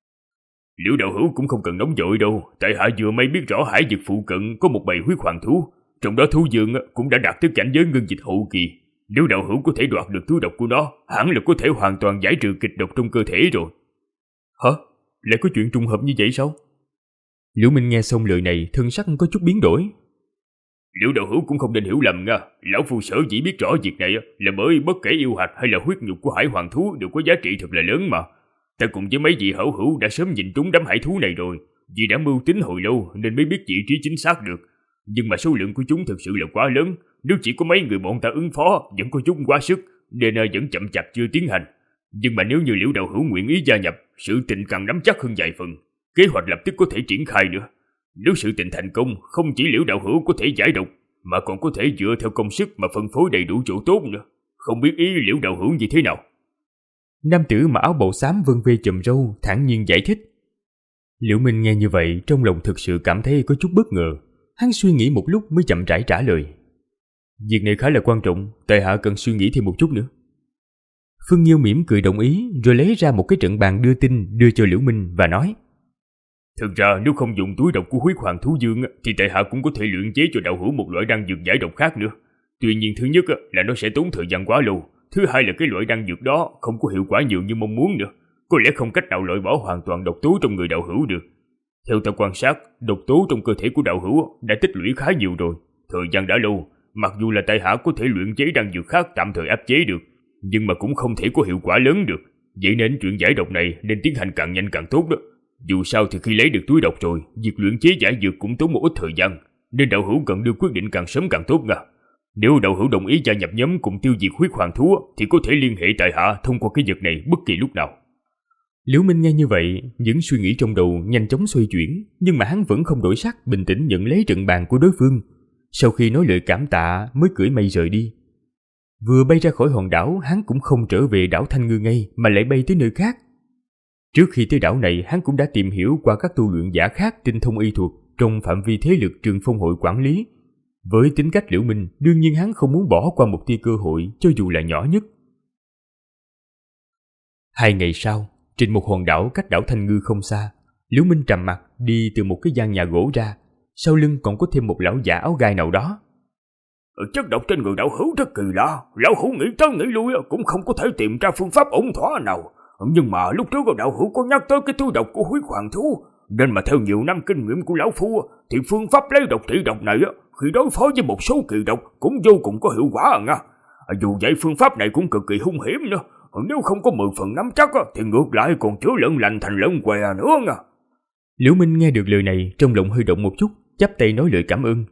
Liễu đạo hữu cũng không cần nóng vội đâu, tại hạ vừa mới biết rõ hải vực phụ cận có một bầy huyết hoàng thú, trong đó thú dương cũng đã đạt tới cảnh giới ngưng dịch hậu kỳ. Nếu đạo hữu có thể đoạt được túi độc của nó, hẳn là có thể hoàn toàn giải trừ kịch độc trong cơ thể rồi. Hả? Lại có chuyện trùng hợp như vậy sao? Liễu Minh nghe xong lời này, thân sắc có chút biến đổi. Liễu đạo hữu cũng không nên hiểu lầm nha, lão phu sở dĩ biết rõ việc này là bởi bất kể yêu hạch hay là huyết nhục của hải hoàng thú đều có giá trị thật là lớn mà. Ta cùng với mấy vị hảo hữu đã sớm nhìn trúng đám hải thú này rồi, vì đã mưu tính hồi lâu nên mới biết vị trí chính xác được. Nhưng mà số lượng của chúng thực sự là quá lớn, nếu chỉ có mấy người bọn ta ứng phó vẫn có chút quá sức, nên vẫn chậm chạp chưa tiến hành. Nhưng mà nếu như Liễu đạo hữu nguyện ý gia nhập, sự tình càng nắm chắc hơn vài phần, kế hoạch lập tức có thể triển khai nữa. Nếu sự tình thành công, không chỉ Liễu đạo hữu có thể giải độc, mà còn có thể dựa theo công sức mà phân phối đầy đủ chỗ tốt nữa. Không biết ý Liễu đạo hữu như thế nào? Nam tử mặc áo bào xám vân vê chùm râu thản nhiên giải thích. Liễu Minh nghe như vậy, trong lòng thực sự cảm thấy có chút bất ngờ. Hắn suy nghĩ một lúc mới chậm rãi trả lời: Việc này khá là quan trọng, tại hạ cần suy nghĩ thêm một chút nữa. Phương Nghiêu mỉm cười đồng ý, rồi lấy ra một cái trận bàn đưa tin đưa cho Liễu Minh và nói: Thực ra nếu không dùng túi độc của huyết hoàng thú dương thì tại hạ cũng có thể luyện chế cho đạo hữu một loại đan dược giải độc khác nữa. Tuy nhiên thứ nhất là nó sẽ tốn thời gian quá lâu, thứ hai là cái loại đan dược đó không có hiệu quả nhiều như mong muốn nữa, có lẽ không cách nào loại bỏ hoàn toàn độc tố trong người đạo hữu được. Theo ta quan sát, độc tố trong cơ thể của đạo hữu đã tích lũy khá nhiều rồi, thời gian đã lâu. Mặc dù là tại hạ có thể luyện chế đan dược khác tạm thời áp chế được, nhưng mà cũng không thể có hiệu quả lớn được. Vậy nên chuyện giải độc này nên tiến hành càng nhanh càng tốt đó. Dù sao thì khi lấy được túi độc rồi, việc luyện chế giải dược cũng tốn một ít thời gian, nên đạo hữu cần đưa quyết định càng sớm càng tốt nha. Nếu đạo hữu đồng ý gia nhập nhóm cùng tiêu diệt huyết hoàng thú thì có thể liên hệ tại hạ thông qua cái vật này bất kỳ lúc nào. Liễu Minh nghe như vậy, những suy nghĩ trong đầu nhanh chóng xoay chuyển, nhưng mà hắn vẫn không đổi sắc, bình tĩnh nhận lấy trận bàn của đối phương. Sau khi nói lời cảm tạ mới cưỡi mây rời đi. Vừa bay ra khỏi hòn đảo, hắn cũng không trở về đảo Thanh Ngư ngay mà lại bay tới nơi khác. Trước khi tới đảo này, hắn cũng đã tìm hiểu qua các tu luyện giả khác tinh thông y thuật trong phạm vi thế lực Trường Phong hội quản lý. Với tính cách Liễu Minh, đương nhiên hắn không muốn bỏ qua một tia cơ hội cho dù là nhỏ nhất. 2 ngày sau, trên một hòn đảo cách đảo Thanh Ngư không xa, Liễu Minh trầm mặt đi từ một cái gian nhà gỗ ra, sau lưng còn có thêm một lão giả áo gai nào đó. Chất độc trên người đạo hữu rất kỳ lạ, lão hữu nghĩ tới nghĩ lui cũng không có thể tìm ra phương pháp ổn thỏa nào. Nhưng mà lúc trước đạo hữu có nhắc tới cái túi độc của huyết hoàng thú, nên mà theo nhiều năm kinh nghiệm của lão phu thì phương pháp lấy độc trị độc này khi đối phó với một số kỳ độc cũng vô cùng có hiệu quả nha. Dù vậy phương pháp này cũng cực kỳ hung hiểm nữa, nếu không có 10 phần nắm chắc thì ngược lại còn chữa lợn lành thành lợn què nữa nha. Liễu Minh nghe được lời này trong lòng hơi động một chút, chắp tay nói lời cảm ơn.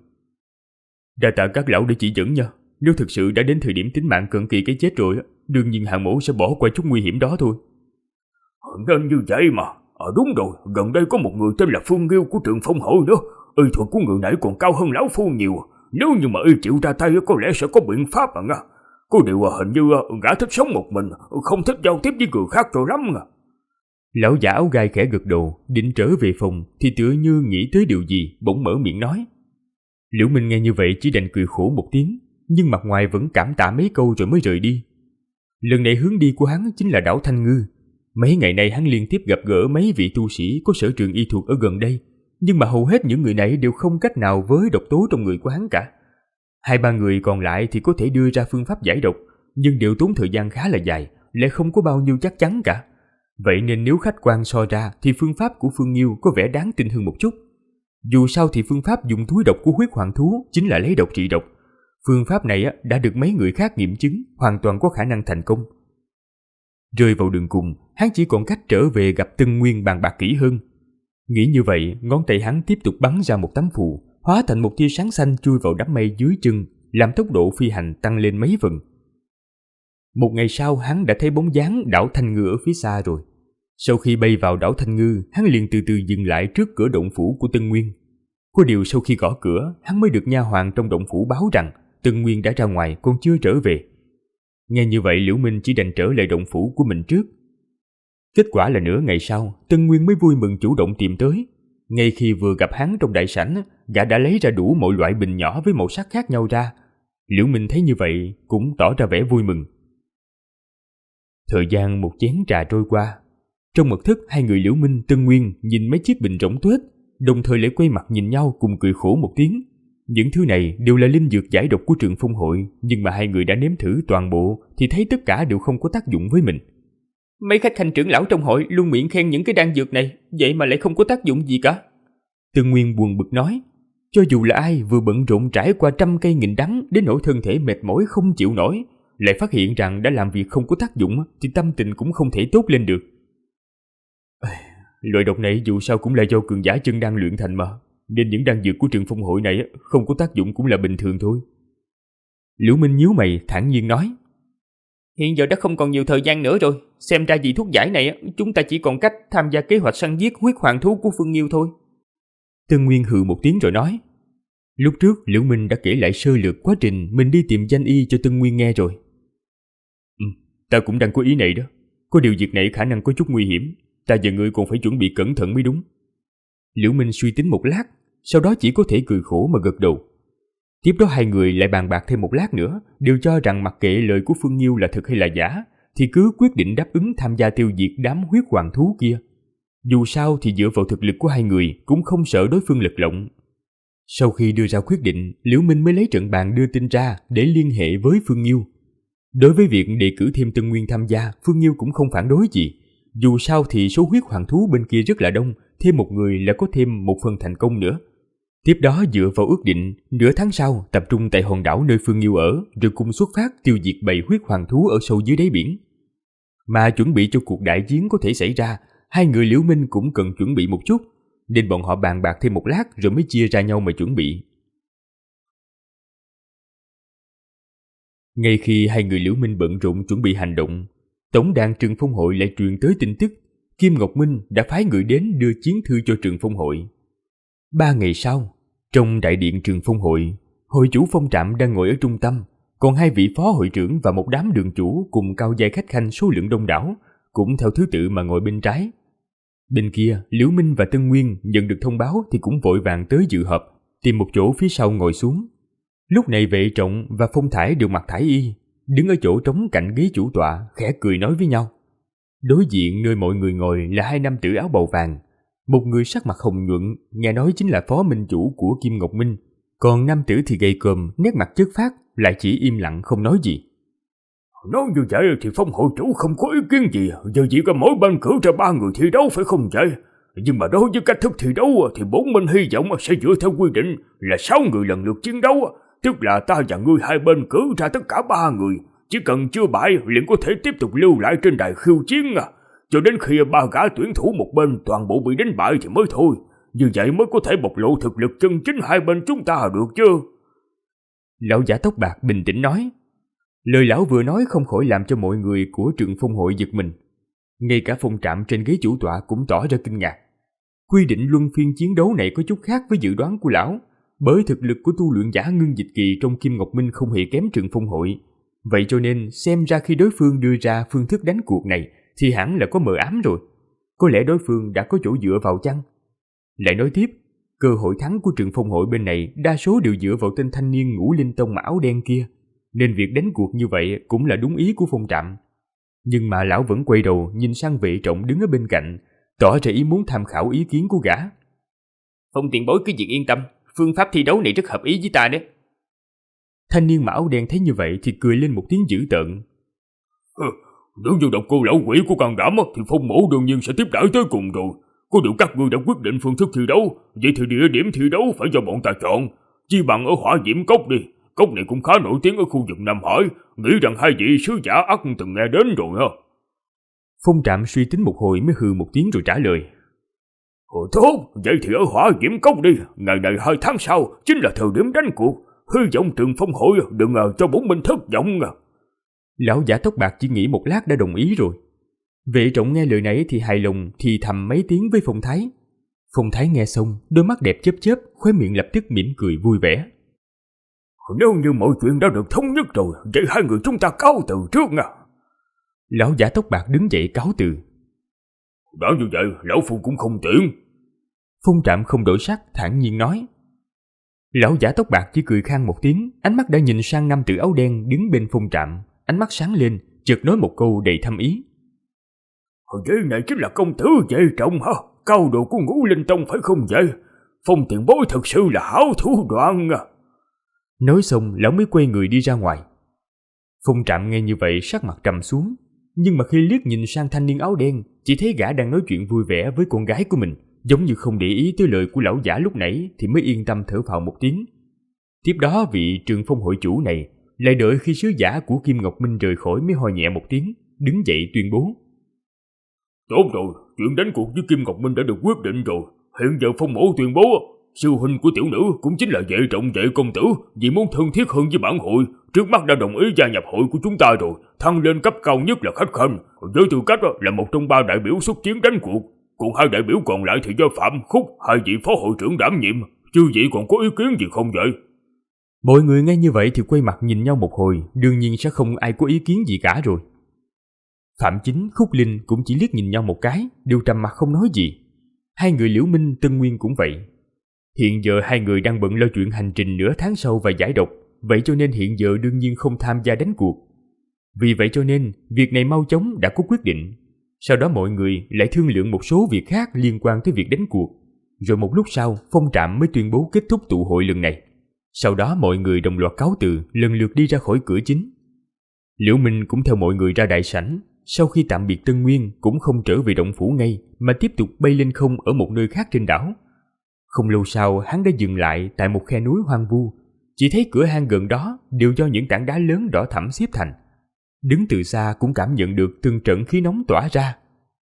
Đa tạ các lão để chỉ dẫn nha, nếu thực sự đã đến thời điểm tính mạng cận kề cái chết rồi, đương nhiên Hàng Mỗ sẽ bỏ qua chút nguy hiểm đó thôi. Nên như vậy mà. Đúng rồi, gần đây có một người tên là Phương Nghiêu của Trường Phong hội nữa, y thuật của người này còn cao hơn lão phu nhiều. Nếu như mà y chịu ra tay có lẽ sẽ có biện pháp nha. Có điều hình như gã thích sống một mình, không thích giao tiếp với người khác cho lắm nha. Lão giả áo gai khẽ gật đầu, định trở về phòng thì tựa như nghĩ tới điều gì, bỗng mở miệng nói. Liễu Minh nghe như vậy chỉ đành cười khổ một tiếng, nhưng mặt ngoài vẫn cảm tạ mấy câu rồi mới rời đi. Lần này hướng đi của hắn chính là đảo Thanh Ngư. Mấy ngày nay hắn liên tiếp gặp gỡ mấy vị tu sĩ có sở trường y thuật ở gần đây, nhưng mà hầu hết những người này đều không cách nào với độc tố trong người của hắn cả. 2-3 người còn lại thì có thể đưa ra phương pháp giải độc, nhưng đều tốn thời gian khá là dài, lại không có bao nhiêu chắc chắn cả. Vậy nên nếu khách quan so ra thì phương pháp của Phương Nghiêu có vẻ đáng tin hơn một chút. Dù sao thì phương pháp dùng túi độc của huyết hoàng thú chính là lấy độc trị độc. Phương pháp này đã được mấy người khác nghiệm chứng, hoàn toàn có khả năng thành công. Rơi vào đường cùng, hắn chỉ còn cách trở về gặp Tân Nguyên bàn bạc kỹ hơn. Nghĩ như vậy, ngón tay hắn tiếp tục bắn ra một tấm phù, hóa thành một tia sáng xanh chui vào đám mây dưới chân, làm tốc độ phi hành tăng lên mấy phần. Một ngày sau, hắn đã thấy bóng dáng đảo Thanh Ngư ở phía xa rồi. Sau khi bay vào đảo Thanh Ngư, hắn liền từ từ dừng lại trước cửa động phủ của Tân Nguyên. Có điều sau khi gõ cửa, hắn mới được nha hoàn trong động phủ báo rằng Tân Nguyên đã ra ngoài còn chưa trở về. Nghe như vậy, Liễu Minh chỉ đành trở lại động phủ của mình trước. Kết quả là nửa ngày sau, Tân Nguyên mới vui mừng chủ động tìm tới. Ngay khi vừa gặp hắn trong đại sảnh, gã đã lấy ra đủ mọi loại bình nhỏ với màu sắc khác nhau ra. Liễu Minh thấy như vậy cũng tỏ ra vẻ vui mừng. Thời gian một chén trà trôi qua. Trong mật thất, 2 người Liễu Minh, Tân Nguyên nhìn mấy chiếc bình rỗng tuếch, đồng thời lại quay mặt nhìn nhau cùng cười khổ một tiếng. Những thứ này đều là linh dược giải độc của Trường Phong hội, nhưng mà 2 người đã nếm thử toàn bộ thì thấy tất cả đều không có tác dụng với mình. Mấy khách khanh trưởng lão trong hội luôn miệng khen những cái đan dược này, vậy mà lại không có tác dụng gì cả. Tân Nguyên buồn bực nói, cho dù là ai vừa bận rộn trải qua 100 cây nghìn đắng đến nỗi thân thể mệt mỏi không chịu nổi, lại phát hiện rằng đã làm việc không có tác dụng thì tâm tình cũng không thể tốt lên được. Loại độc này dù sao cũng là do cường giả chân đan luyện thành mà, nên những đan dược của Trường Phong hội này không có tác dụng cũng là bình thường thôi. Liễu Minh nhíu mày thản nhiên nói, hiện giờ đã không còn nhiều thời gian nữa rồi, xem ra vì thuốc giải này chúng ta chỉ còn cách tham gia kế hoạch săn giết huyết hoàng thú của Phương Nghiêu thôi. Tân Nguyên hừ một tiếng rồi nói, lúc trước Liễu Minh đã kể lại sơ lược quá trình mình đi tìm danh y cho Tân Nguyên nghe rồi. Ta cũng đang có ý này đó, có điều việc này khả năng có chút nguy hiểm, ta và ngươi còn phải chuẩn bị cẩn thận mới đúng. Liễu Minh suy tính một lát, sau đó chỉ có thể cười khổ mà gật đầu. Tiếp đó 2 người lại bàn bạc thêm một lát nữa, đều cho rằng mặc kệ lời của Phương Nghiêu là thật hay là giả, thì cứ quyết định đáp ứng tham gia tiêu diệt đám huyết hoàng thú kia. Dù sao thì dựa vào thực lực của 2 người cũng không sợ đối phương lật lọng. Sau khi đưa ra quyết định, Liễu Minh mới lấy trận bàn đưa tin ra để liên hệ với Phương Nghiêu. Đối với việc đề cử thêm Tân Nguyên tham gia, Phương Nghiêu cũng không phản đối gì. Dù sao thì số huyết hoàng thú bên kia rất là đông, thêm một người là có thêm một phần thành công nữa. Tiếp đó dựa vào ước định, nửa tháng sau tập trung tại hòn đảo nơi Phương Nghiêu ở, rồi cùng xuất phát tiêu diệt bầy huyết hoàng thú ở sâu dưới đáy biển. Mà chuẩn bị cho cuộc đại chiến có thể xảy ra, hai người Liễu Minh cũng cần chuẩn bị một chút, nên bọn họ bàn bạc thêm một lát rồi mới chia ra nhau mà chuẩn bị. Ngay khi hai người Liễu Minh bận rộn chuẩn bị hành động, tổng đàn Trừng Phong Hội lại truyền tới tin tức Kim Ngọc Minh đã phái người đến đưa chiến thư cho Trừng Phong Hội. 3 ngày sau, trong đại điện Trừng Phong Hội, hội chủ Phong Trạm đang ngồi ở trung tâm, còn 2 vị phó hội trưởng và một đám đường chủ cùng cao giai khách khanh số lượng đông đảo cũng theo thứ tự mà ngồi bên trái. Bên kia, Liễu Minh và Tân Nguyên nhận được thông báo thì cũng vội vàng tới dự họp, tìm một chỗ phía sau ngồi xuống. Lúc này Vệ Trọng và Phong Thải đều mặc thải y, đứng ở chỗ trống cạnh ghế chủ tọa, khẽ cười nói với nhau. Đối diện nơi mọi người ngồi là 2 nam tử áo bào vàng, một người sắc mặt hồng nhuận, nghe nói chính là phó minh chủ của Kim Ngọc Minh, còn nam tử thì gầy còm, nét mặt chất phác, lại chỉ im lặng không nói gì. Nói như vậy thì Phong hội chủ không có ý kiến gì, giờ chỉ có mỗi bên cử ra 3 người thi đấu phải không vậy? Nhưng mà đối với cách thức thi đấu thì bốn bên hy vọng sẽ dựa theo quy định là 6 người lần lượt chiến đấu, tức là ta và ngươi hai bên cử ra tất cả 3 người, chỉ cần chưa bại liền có thể tiếp tục lưu lại trên đài khiêu chiến, cho đến khi 3 gã tuyển thủ một bên toàn bộ bị đánh bại thì mới thôi. Như vậy mới có thể bộc lộ thực lực chân chính hai bên chúng ta được chứ. Lão giả tóc bạc bình tĩnh nói. Lời lão vừa nói không khỏi làm cho mọi người của Trừng Phong Hội giật mình. Ngay cả Phong Trạm trên ghế chủ tọa cũng tỏ ra kinh ngạc. Quy định luân phiên chiến đấu này có chút khác với dự đoán của lão, bởi thực lực của tu luyện giả Ngưng Dịch Kỳ trong Kim Ngọc Minh không hề kém Trừng Phong Hội. Vậy cho nên xem ra khi đối phương đưa ra phương thức đánh cuộc này thì hẳn là có mờ ám rồi. Có lẽ đối phương đã có chỗ dựa vào chăng? Lại nói tiếp, cơ hội thắng của Trừng Phong Hội bên này đa số đều dựa vào tên thanh niên Ngũ Linh Tông mà áo đen kia, nên việc đánh cuộc như vậy cũng là đúng ý của Phong Trạm. Nhưng mà lão vẫn quay đầu nhìn sang Vệ Trọng đứng ở bên cạnh, tỏ ra ý muốn tham khảo ý kiến của gã. Phong tiền bối cứ việc yên tâm, phương pháp thi đấu này rất hợp ý với ta đấy. Thanh niên mà áo đen thấy như vậy thì cười lên một tiếng dữ tợn. Nếu như độc cô lão quỷ của can đảm thì Phong mỗ đương nhiên sẽ tiếp đãi tới cùng rồi. Có điều các ngươi đã quyết định phương thức thi đấu, vậy thì địa điểm thi đấu phải do bọn ta chọn. Chi bằng ở Hỏa Diễm Cốc đi, cốc này cũng khá nổi tiếng ở khu vực Nam Hải, nghĩ rằng hai vị sứ giả ắt từng nghe đến rồi ha. Phong Trạm suy tính một hồi mới hừ một tiếng rồi trả lời. Tốt, vậy thì ở Hỏa Diễm Cốc đi, ngày này 2 tháng sau chính là thời điểm đánh cuộc, hy vọng Trừng Phong Hội đừng cho bốn mình thất vọng. Lão giả tóc bạc chỉ nghĩ một lát đã đồng ý rồi. Vệ Trọng nghe lời này thì hài lòng thì thầm mấy tiếng với Phong Thái. Phong Thái nghe xong, đôi mắt đẹp chớp chớp, khóe miệng lập tức mỉm cười vui vẻ. Nếu như mọi chuyện đã được thống nhất rồi, vậy hai người chúng ta cáo từ trước nha. Lão giả tóc bạc đứng dậy cáo từ. Đã như vậy, lão phu cũng không tiện. Phong Trạm không đổi sắc, thản nhiên nói. Lão giả tóc bạc chỉ cười khan một tiếng, ánh mắt đã nhìn sang nam tử áo đen đứng bên Phong Trạm, ánh mắt sáng lên, chợt nói một câu đầy thâm ý. Vậy này chính là công tử Vệ Trọng hả? Cao độ của Ngũ Linh Tông phải không vậy? Phong tiền bối thật sự là hảo thủ đoạn à. Nói xong, lão mới quay người đi ra ngoài. Phong Trạm nghe như vậy sắc mặt trầm xuống, nhưng mà khi liếc nhìn sang thanh niên áo đen, chỉ thấy gã đang nói chuyện vui vẻ với con gái của mình, giống như không để ý tới lời của lão giả lúc nãy thì mới yên tâm thở phào một tiếng. Tiếp đó vị Trừng Phong hội chủ này lại đợi khi sứ giả của Kim Ngọc Minh rời khỏi mới ho nhẹ một tiếng, đứng dậy tuyên bố. Tốt rồi, chuyện đánh cuộc với Kim Ngọc Minh đã được quyết định rồi. Hiện giờ Phong mỗ tuyên bố, sư huynh của tiểu nữ cũng chính là Vệ Trọng Vệ công tử, vì muốn thân thiết hơn với bản hội, trước mắt đã đồng ý gia nhập hội của chúng ta rồi, thăng lên cấp cao nhất là khách khanh, với tư cách là một trong 3 đại biểu xuất chiến đánh cuộc. Còn 2 đại biểu còn lại thì do Phạm Khúc, 2 vị phó hội trưởng đảm nhiệm. Chư vị còn có ý kiến gì không vậy? Mọi người nghe như vậy thì quay mặt nhìn nhau một hồi, đương nhiên sẽ không ai có ý kiến gì cả rồi. Phạm Chính, Khúc Linh cũng chỉ liếc nhìn nhau một cái, đều trầm mặt không nói gì. 2 người Liễu Minh, Tân Nguyên cũng vậy. Hiện giờ 2 người đang bận lo chuyện hành trình nửa tháng sau và giải độc, vậy cho nên hiện giờ đương nhiên không tham gia đánh cuộc. Vì vậy cho nên, việc này mau chóng đã có quyết định. Sau đó mọi người lại thương lượng một số việc khác liên quan tới việc đánh cuộc. Rồi một lúc sau, Phong Trạm mới tuyên bố kết thúc tụ hội lần này. Sau đó mọi người đồng loạt cáo từ, lần lượt đi ra khỏi cửa chính. Liễu Minh cũng theo mọi người ra đại sảnh. Sau khi tạm biệt Tân Nguyên cũng không trở về động phủ ngay mà tiếp tục bay lên không ở một nơi khác trên đảo. Không lâu sau hắn đã dừng lại tại một khe núi hoang vu. Chỉ thấy cửa hang gần đó đều do những tảng đá lớn đỏ thẫm xếp thành. Đứng từ xa cũng cảm nhận được từng trận khí nóng tỏa ra.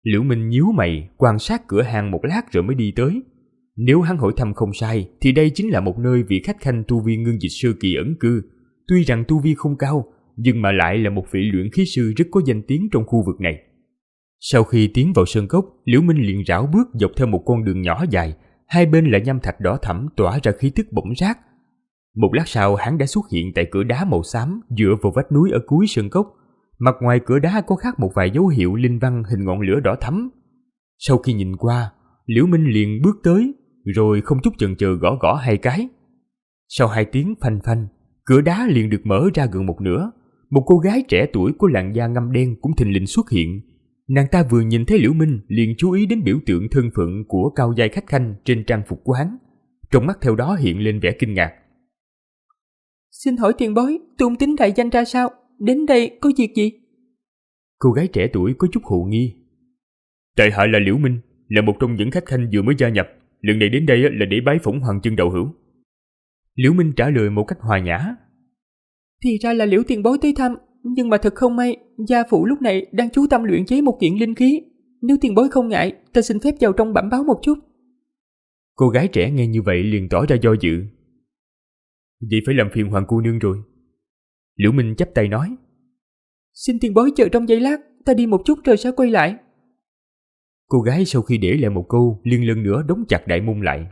Liễu Minh nhíu mày quan sát cửa hang một lát rồi mới đi tới. Nếu hắn hỏi thăm không sai thì đây chính là một nơi vị khách khanh tu vi ngưng dịch sơ kỳ ẩn cư. Tuy rằng tu vi không cao, nhưng mà lại là một vị luyện khí sư rất có danh tiếng trong khu vực này. Sau khi tiến vào sơn cốc, Liễu Minh liền rảo bước dọc theo một con đường nhỏ dài, hai bên là nham thạch đỏ thẫm tỏa ra khí tức bỏng rát. Một lát sau, hắn đã xuất hiện tại cửa đá màu xám dựa vào vách núi ở cuối sơn cốc. Mặt ngoài cửa đá có khắc một vài dấu hiệu linh văn hình ngọn lửa đỏ thẫm. Sau khi nhìn qua, Liễu Minh liền bước tới, rồi không chút chần chừ gõ gõ hai cái. Sau 2 tiếng phanh phanh, cửa đá liền được mở ra gần một nửa. Một cô gái trẻ tuổi có làn da ngăm đen cũng thình lình xuất hiện. Nàng ta vừa nhìn thấy Liễu Minh liền chú ý đến biểu tượng thân phận của cao giai khách khanh trên trang phục của hắn. Trong mắt theo đó hiện lên vẻ kinh ngạc. Xin hỏi tiền bối, tôn tính đại danh ra sao? Đến đây có việc gì? Cô gái trẻ tuổi có chút hồ nghi. Tại hạ là Liễu Minh, là một trong những khách khanh vừa mới gia nhập. Lần này đến đây là để bái phỏng Hoàng Chân đạo hữu. Liễu Minh trả lời một cách hòa nhã. Thì ra là Liễu tiền bối tới thăm, nhưng mà thật không may, gia phụ lúc này đang chú tâm luyện chế một kiện linh khí. Nếu tiền bối không ngại, ta xin phép vào trong bẩm báo một chút. Cô gái trẻ nghe như vậy liền tỏ ra do dự. Vậy phải làm phiền Hoàng cô nương rồi. Liễu Minh chắp tay nói. Xin tiền bối chờ trong giây lát, ta đi một chút rồi sẽ quay lại. Cô gái sau khi để lại một câu liền lần nữa đóng chặt đại môn lại.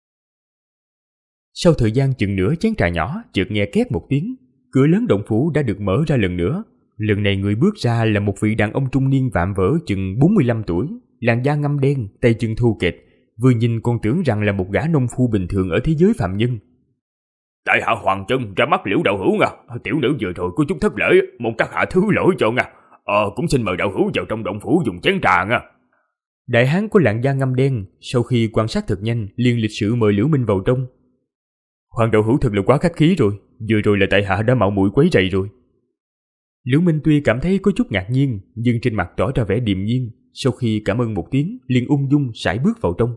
Sau thời gian chừng nửa chén trà nhỏ, chợt nghe két một tiếng, cửa lớn động phủ đã được mở ra lần nữa. Lần này người bước ra là một vị đàn ông trung niên vạm vỡ chừng 45 tuổi, làn da ngăm đen, tay chân thô kệch, vừa nhìn còn tưởng rằng là một gã nông phu bình thường ở thế giới phàm nhân. Tại hạ Hoàng Chân ra mắt Liễu đạo hữu nha. Tiểu nữ vừa rồi có chút thất lễ, mong các hạ thứ lỗi cho nha. Cũng xin mời đạo hữu vào trong động phủ dùng chén trà nha. Đại hán có làn da ngăm đen, sau khi quan sát thật nhanh, liền lịch sự mời Liễu Minh vào trong. Hoàng đạo hữu thật là quá khách khí rồi, vừa rồi là tại hạ đã mạo muội quấy rầy rồi. Liễu Minh tuy cảm thấy có chút ngạc nhiên, nhưng trên mặt tỏ ra vẻ điềm nhiên. Sau khi cảm ơn một tiếng, liền ung dung sải bước vào trong.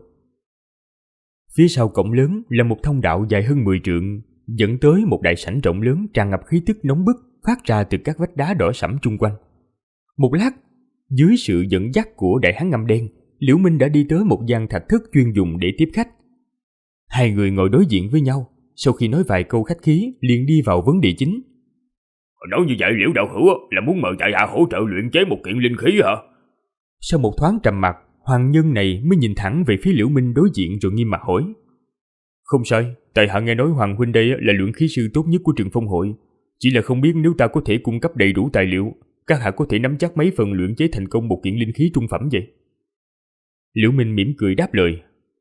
Phía sau cổng lớn là một thông đạo dài hơn 10 trượng, dẫn tới một đại sảnh rộng lớn tràn ngập khí tức nóng bức phát ra từ các vách đá đỏ sẫm chung quanh. Một lát, dưới sự dẫn dắt của đại hán ngăm đen, Liễu Minh đã đi tới một gian thạch thất chuyên dùng để tiếp khách. Hai người ngồi đối diện với nhau, sau khi nói vài câu khách khí, liền đi vào vấn đề chính. Nói như vậy Liễu đạo hữu là muốn mời tại hạ hỗ trợ luyện chế một kiện linh khí hả? Sau một thoáng trầm mặc, hoàng nhân này mới nhìn thẳng về phía Liễu Minh đối diện rồi nghiêm mặt hỏi. Không sai, tại hạ nghe nói Hoàng huynh đây là luyện khí sư tốt nhất của Trường Phong hội. Chỉ là không biết nếu ta có thể cung cấp đầy đủ tài liệu, các hạ có thể nắm chắc mấy phần luyện chế thành công một kiện linh khí trung phẩm vậy? Liễu Minh mỉm cười đáp lời.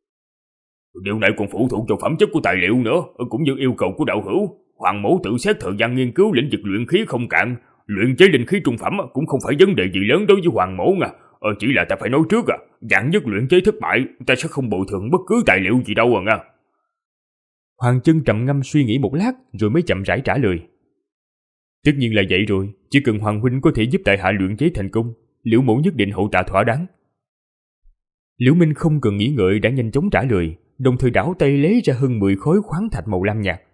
Điều này còn phụ thuộc vào phẩm chất của tài liệu nữa, cũng như yêu cầu của đạo hữu. Hoàng mẫu tự xét thời gian nghiên cứu lĩnh vực luyện khí không cạn, luyện chế linh khí trung phẩm cũng không phải vấn đề gì lớn đối với Hoàng mẫu nha. Chỉ là ta phải nói trước dạng nhất luyện chế thất bại, ta sẽ không bồi thường bất cứ tài liệu gì đâu nha. Hoàng Chân trầm ngâm suy nghĩ một lát rồi mới chậm rãi trả lời. Tất nhiên là vậy rồi, chỉ cần Hoàng huynh có thể giúp tại hạ luyện chế thành công, Liễu mẫu nhất định hậu tạ thỏa đáng. Liễu Minh không cần nghĩ ngợi đã nhanh chóng trả lời, đồng thời đảo tay lấy ra hơn 10 khối khoáng thạch màu lam nhạt.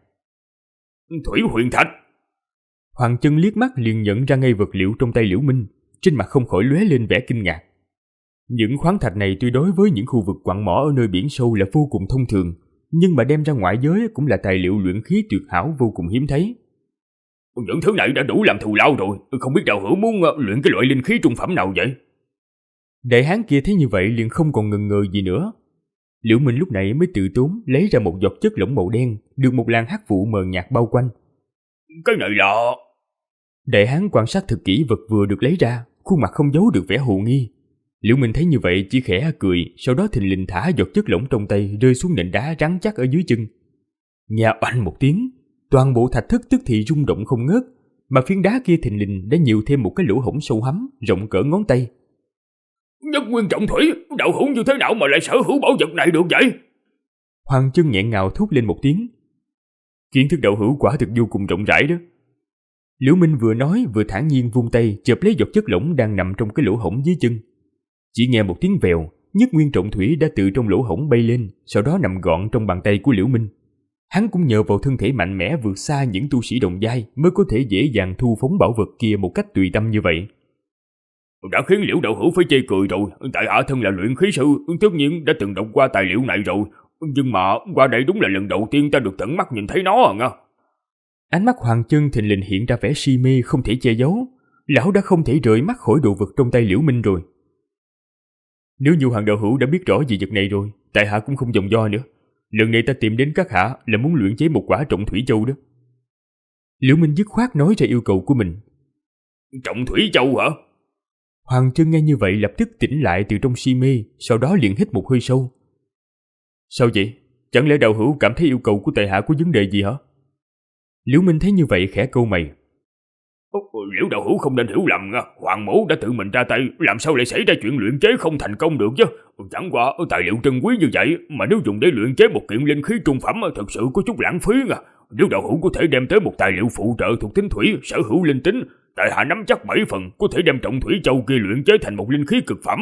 Thủy huyền thạch. Hoàng Chân liếc mắt liền nhận ra ngay vật liệu trong tay Liễu Minh, trên mặt không khỏi lóe lên vẻ kinh ngạc. Những khoáng thạch này tuy đối với những khu vực quặng mỏ ở nơi biển sâu là vô cùng thông thường, nhưng mà đem ra ngoại giới cũng là tài liệu luyện khí tuyệt hảo vô cùng hiếm thấy. Những thứ này đã đủ làm thù lao rồi, không biết đạo hữu muốn luyện cái loại linh khí trung phẩm nào vậy? Đại hán kia thấy như vậy liền không còn ngần ngừ gì nữa. Liễu Minh lúc này mới tự tốn lấy ra một giọt chất lỏng màu đen, được một làn hắc vụ mờ nhạt bao quanh. Cái này là... Đại hán quan sát thật kỹ vật vừa được lấy ra, khuôn mặt không giấu được vẻ hồ nghi. Liễu Minh thấy như vậy chỉ khẽ cười, sau đó thình lình thả giọt chất lỏng trong tay rơi xuống nền đá rắn chắc ở dưới chân. Nghe oanh một tiếng, toàn bộ thạch thất tức thì rung động không ngớt, mà phiến đá kia thình lình đã nhiều thêm một cái lỗ hổng sâu hắm rộng cỡ ngón tay. Nhất nguyên trọng thủy, đạo hữu như thế nào mà lại sở hữu bảo vật này được vậy? Hoàng Chân nghẹn ngào thốt lên một tiếng. Kiến thức đạo hữu quả thực vô cùng rộng rãi đó. Liễu Minh vừa nói vừa thản nhiên vung tay chộp lấy giọt chất lỏng đang nằm trong cái lỗ hổng dưới chân. Chỉ nghe một tiếng vèo, nhất nguyên trọng thủy đã từ trong lỗ hổng bay lên, sau đó nằm gọn trong bàn tay của Liễu Minh. Hắn cũng nhờ vào thân thể mạnh mẽ vượt xa những tu sĩ đồng giai mới có thể dễ dàng thu phóng bảo vật kia một cách tùy tâm như vậy. Đã khiến Liễu đạo hữu phải chê cười rồi. Tại hạ thân là luyện khí sư, tất nhiên đã từng đọc qua tài liệu này rồi. Nhưng mà qua đây đúng là lần đầu tiên ta được tận mắt nhìn thấy nó nha. Ánh mắt Hoàng Chân thình lình hiện ra vẻ si mê không thể che giấu. Lão đã không thể rời mắt khỏi đồ vật trong tay Liễu Minh rồi. Nếu như Hoàng đạo hữu đã biết rõ về vật này rồi, tại hạ cũng không vòng vo nữa. Lần này ta tìm đến các hạ là muốn luyện chế một quả Trọng Thủy Châu đó. Liễu Minh dứt khoát nói ra yêu cầu của mình. Trọng Thủy Châu hả? Hoàng Chân nghe như vậy lập tức tỉnh lại từ trong si mê, sau đó liền hít một hơi sâu. Sao vậy? Chẳng lẽ đạo hữu cảm thấy yêu cầu của tại hạ có vấn đề gì hả? Liễu Minh thấy như vậy khẽ cau mày. Liễu đạo hữu không nên hiểu lầm nha. Hoàng mẫu đã tự mình ra tay, làm sao lại xảy ra chuyện luyện chế không thành công được chứ? Chẳng qua tài liệu trân quý như vậy mà nếu dùng để luyện chế một kiện linh khí trung phẩm thật sự có chút lãng phí nha. Nếu đạo hữu có thể đem tới một tài liệu phụ trợ thuộc tính thủy, sở hữu linh tính, tại hạ nắm chắc 7 phần có thể đem Trọng Thủy Châu kia luyện chế thành một linh khí cực phẩm.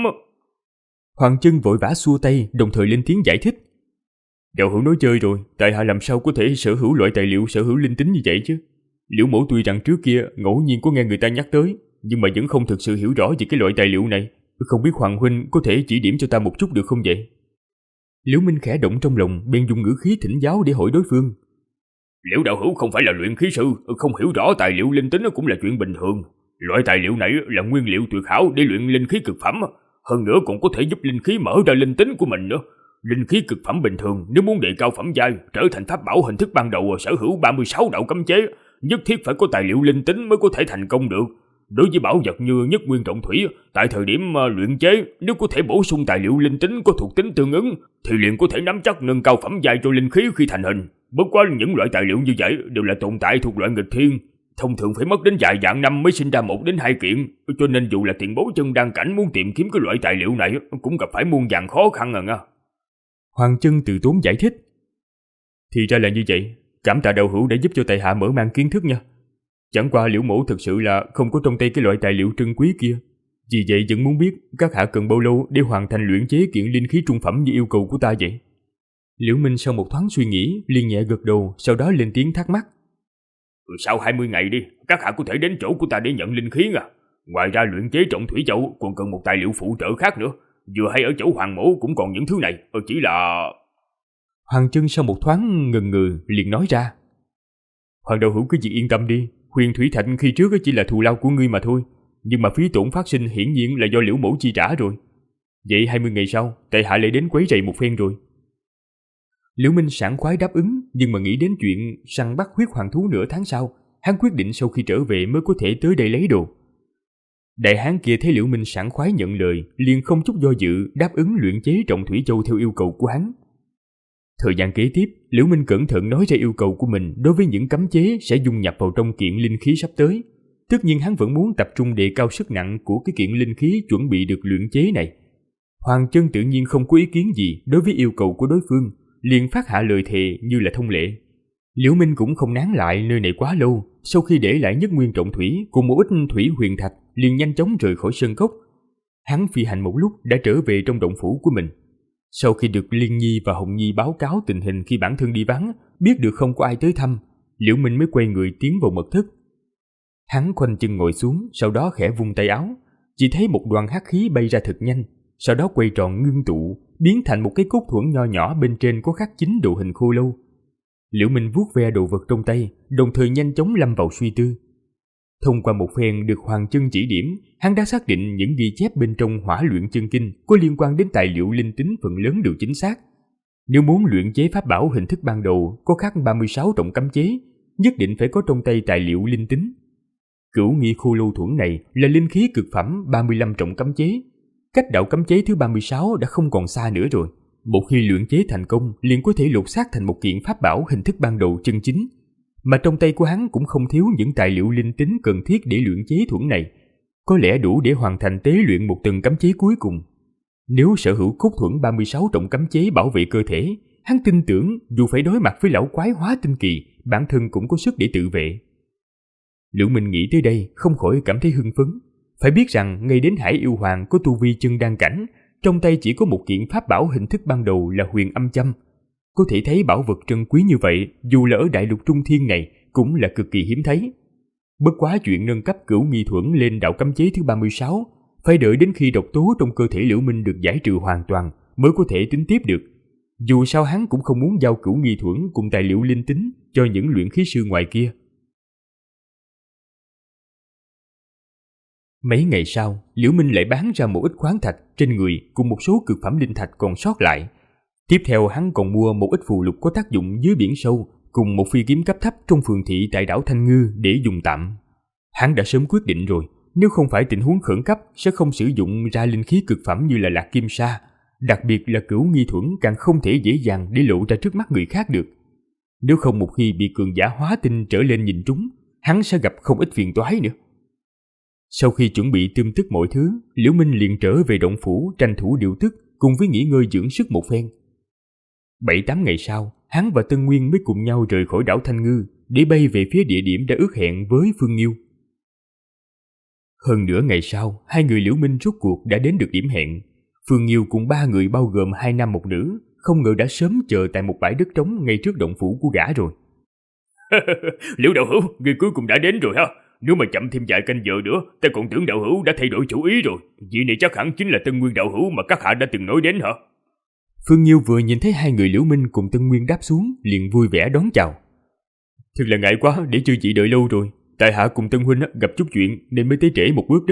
Hoàng Chân vội vã xua tay, đồng thời lên tiếng giải thích. Đạo hữu nói chơi rồi, tại hạ làm sao có thể sở hữu loại tài liệu sở hữu linh tính như vậy chứ? Liễu mẫu tuy rằng trước kia ngẫu nhiên có nghe người ta nhắc tới, nhưng mà vẫn không thực sự hiểu rõ về cái loại tài liệu này. Không biết Hoàng huynh có thể chỉ điểm cho ta một chút được không vậy? Liễu Minh khẽ động trong lòng, bèn dùng ngữ khí thỉnh giáo để hỏi đối phương. Liễu đạo hữu không phải là luyện khí sư, không hiểu rõ tài liệu linh tính cũng là chuyện bình thường. Loại tài liệu này là nguyên liệu tuyệt hảo để luyện linh khí cực phẩm, hơn nữa còn có thể giúp linh khí mở ra linh tính của mình nữa. Linh khí cực phẩm bình thường nếu muốn đề cao phẩm giai, trở thành pháp bảo hình thức ban đầu sở hữu 36 đạo cấm chế, nhất thiết phải có tài liệu linh tính mới có thể thành công được. Đối với bảo vật như Nhất Nguyên Trọng Thủy, tại thời điểm luyện chế, nếu có thể bổ sung tài liệu linh tính có thuộc tính tương ứng, thì liền có thể nắm chắc nâng cao phẩm giai cho linh khí khi thành hình. Bất quá những loại tài liệu như vậy đều là tồn tại thuộc loại nghịch thiên, thông thường phải mất đến vài vạn năm mới sinh ra 1 đến 2 kiện, cho nên dù là tiền bối chân đan cảnh muốn tìm kiếm cái loại tài liệu này cũng gặp phải muôn vàn khó khăn à nha. Hoàng Chân từ tốn giải thích. Thì ra là như vậy, cảm tạ đạo hữu đã giúp cho tại hạ mở mang kiến thức nha. Chẳng qua Liễu mẫu thực sự là không có trong tay cái loại tài liệu trân quý kia. Vì vậy vẫn muốn biết các hạ cần bao lâu để hoàn thành luyện chế kiện linh khí trung phẩm như yêu cầu của ta vậy? Liễu Minh sau một thoáng suy nghĩ, liền nhẹ gật đầu, sau đó lên tiếng thắc mắc. Sau 20 ngày đi, các hạ có thể đến chỗ của ta để nhận linh khí à. Ngoài ra luyện chế Trọng Thủy Châu còn cần một tài liệu phụ trợ khác nữa. Vừa hay ở chỗ Hoàng mẫu cũng còn những thứ này, chỉ là... Hoàng Chân sau một thoáng ngần ngừ liền nói ra. Hoàng đạo hữu cứ việc yên tâm đi, Huyền Thủy Thạch khi trước chỉ là thù lao của ngươi mà thôi, nhưng mà phí tổn phát sinh hiển nhiên là do Liễu mẫu chi trả rồi. Vậy 20 ngày sau, tại hạ lại đến quấy rầy một phen rồi. Liễu Minh sảng khoái đáp ứng, nhưng mà nghĩ đến chuyện săn bắt huyết hoàng thú nửa tháng sau, hắn quyết định sau khi trở về mới có thể tới đây lấy đồ. Đại hán kia thấy Liễu Minh sảng khoái nhận lời, liền không chút do dự đáp ứng luyện chế Trọng Thủy Châu theo yêu cầu của hắn. Thời gian kế tiếp, Liễu Minh cẩn thận nói ra yêu cầu của mình đối với những cấm chế sẽ dung nhập vào trong kiện linh khí sắp tới. Tất nhiên hắn vẫn muốn tập trung đề cao sức nặng của cái kiện linh khí chuẩn bị được luyện chế này. Hoàng Chân tự nhiên không có ý kiến gì đối với yêu cầu của đối phương, liền phát hạ lời thề như là thông lệ. Liễu Minh cũng không nán lại nơi này quá lâu, sau khi để lại Nhất Nguyên Trọng Thủy cùng một ít thủy huyền thạch, liền nhanh chóng rời khỏi sơn cốc. Hắn phi hành một lúc đã trở về trong động phủ của mình. Sau khi được Liên Nhi và Hồng Nhi báo cáo tình hình khi bản thân đi vắng, biết được không có ai tới thăm, Liễu Minh mới quay người tiến vào mật thất. Hắn khoanh chân ngồi xuống, sau đó khẽ vung tay áo, chỉ thấy một đoàn hắc khí bay ra thật nhanh, sau đó quay tròn ngưng tụ, biến thành một cái cốt thuẫn nho nhỏ bên trên có khắc 9 đồ hình khô lâu. Liễu Minh vuốt ve đồ vật trong tay, đồng thời nhanh chóng lâm vào suy tư. Thông qua một phen được Hoàng Chân chỉ điểm, hắn đã xác định những ghi chép bên trong Hỏa Luyện Chân Kinh có liên quan đến tài liệu linh tính phần lớn đều chính xác. Nếu muốn luyện chế pháp bảo hình thức ban đầu có khắc 36 trọng cấm chế, nhất định phải có trong tay tài liệu linh tính. Cửu Nghi Khô Lâu Thuẫn này là linh khí cực phẩm 35 trọng cấm chế. Cách đạo cấm chế thứ 36 đã không còn xa nữa rồi. Một khi luyện chế thành công, liền có thể lột xác thành một kiện pháp bảo hình thức ban đầu chân chính. Mà trong tay của hắn cũng không thiếu những tài liệu linh tính cần thiết để luyện chế thuẫn này, có lẽ đủ để hoàn thành tế luyện một tầng cấm chế cuối cùng. Nếu sở hữu cốt thuẫn 36 trọng cấm chế bảo vệ cơ thể, hắn tin tưởng dù phải đối mặt với lão quái hóa tinh kỳ, bản thân cũng có sức để tự vệ. Liễu Minh nghĩ tới đây không khỏi cảm thấy hưng phấn. Phải biết rằng ngay đến Hải Yêu Hoàng có tu vi chân đan cảnh, trong tay chỉ có một kiện pháp bảo hình thức ban đầu là Huyền Âm Châm. Có thể thấy bảo vật trân quý như vậy, dù là ở đại lục Trung Thiên này, cũng là cực kỳ hiếm thấy. Bất quá chuyện nâng cấp Cửu Nghi Thuẫn lên đạo cấm chế thứ 36, phải đợi đến khi độc tố trong cơ thể Liễu Minh được giải trừ hoàn toàn mới có thể tính tiếp được. Dù sao hắn cũng không muốn giao cửu nghi thuẫn cùng tài liệu linh tính cho những luyện khí sư ngoài kia. Mấy ngày sau, Liễu Minh lại bán ra một ít khoáng thạch trên người cùng một số cực phẩm linh thạch còn sót lại. Tiếp theo hắn còn mua một ít phù lục có tác dụng dưới biển sâu cùng một phi kiếm cấp thấp trong phường thị tại đảo Thanh Ngư để dùng tạm. Hắn đã sớm quyết định rồi, nếu không phải tình huống khẩn cấp sẽ không sử dụng ra linh khí cực phẩm như là lạc kim sa, đặc biệt là cửu nghi thuẫn càng không thể dễ dàng để lộ ra trước mắt người khác được. Nếu không một khi bị cường giả hóa tinh trở lên nhìn trúng, hắn sẽ gặp không ít phiền toái nữa. Sau khi chuẩn bị tươm tất mọi thứ, Liễu Minh liền trở về động phủ tranh thủ điều tức cùng với nghỉ ngơi dưỡng sức một phen. 7-8 ngày sau, hắn và Tân Nguyên mới cùng nhau rời khỏi đảo Thanh Ngư để bay về phía địa điểm đã ước hẹn với Phương Nghiêu. Hơn nửa ngày sau, hai người Liễu Minh rốt cuộc đã đến được điểm hẹn. Phương Nghiêu cùng 3 người bao gồm 2 nam 1 nữ, không ngờ đã sớm chờ tại một bãi đất trống ngay trước động phủ của gã rồi. Liễu đạo hữu, người cuối cùng đã đến rồi ha. Nếu mà chậm thêm vài canh giờ nữa, ta còn tưởng đạo hữu đã thay đổi chủ ý rồi. Vị này chắc hẳn chính là Tân Nguyên đạo hữu mà các hạ đã từng nói đến hả? Phương Nghiêu vừa nhìn thấy hai người Liễu Minh cùng Tân Nguyên đáp xuống, liền vui vẻ đón chào. Thật là ngại quá để chư chị đợi lâu rồi. Tại hạ cùng Tân huynh gặp chút chuyện nên mới tới trễ một bước đó.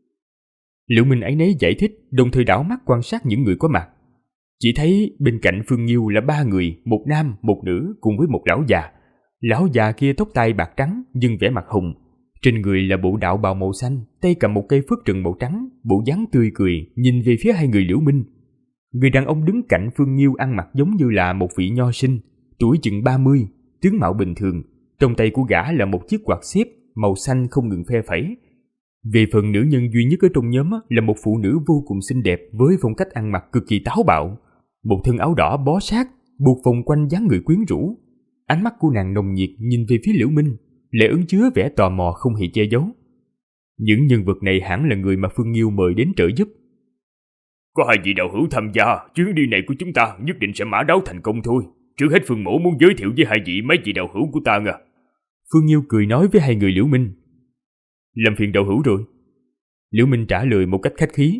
Liễu Minh ấy nấy giải thích, đồng thời đảo mắt quan sát những người có mặt. Chỉ thấy bên cạnh Phương Nghiêu là 3 người, một nam, một nữ cùng với một lão già. Lão già kia tóc tai bạc trắng nhưng vẻ mặt hùng. Trên người là bộ đạo bào màu xanh, tay cầm một cây phất trần màu trắng, bộ dáng tươi cười, nhìn về phía hai người Liễu Minh. Người đàn ông đứng cạnh Phương Nghiêu ăn mặc giống như là một vị nho sinh, tuổi chừng 30, tướng mạo bình thường. Trong tay của gã là một chiếc quạt xếp màu xanh không ngừng phe phẩy. Về phần nữ nhân duy nhất ở trong nhóm là một phụ nữ vô cùng xinh đẹp với phong cách ăn mặc cực kỳ táo bạo. Một thân áo đỏ bó sát, buộc vòng quanh dáng người quyến rũ. Ánh mắt của nàng nồng nhiệt nhìn về phía Liễu Minh, lại ẩn chứa vẻ tò mò không hề che giấu. Những nhân vật này hẳn là người mà Phương Nghiêu mời đến trợ giúp. Có 2 vị đạo hữu tham gia, chuyến đi này của chúng ta nhất định sẽ mã đáo thành công thôi. Trước hết Phương mỗ muốn giới thiệu với 2 vị mấy vị đạo hữu của ta nha. Phương Nghiêu cười nói với hai người Liễu Minh. Làm phiền đạo hữu rồi. Liễu Minh trả lời một cách khách khí.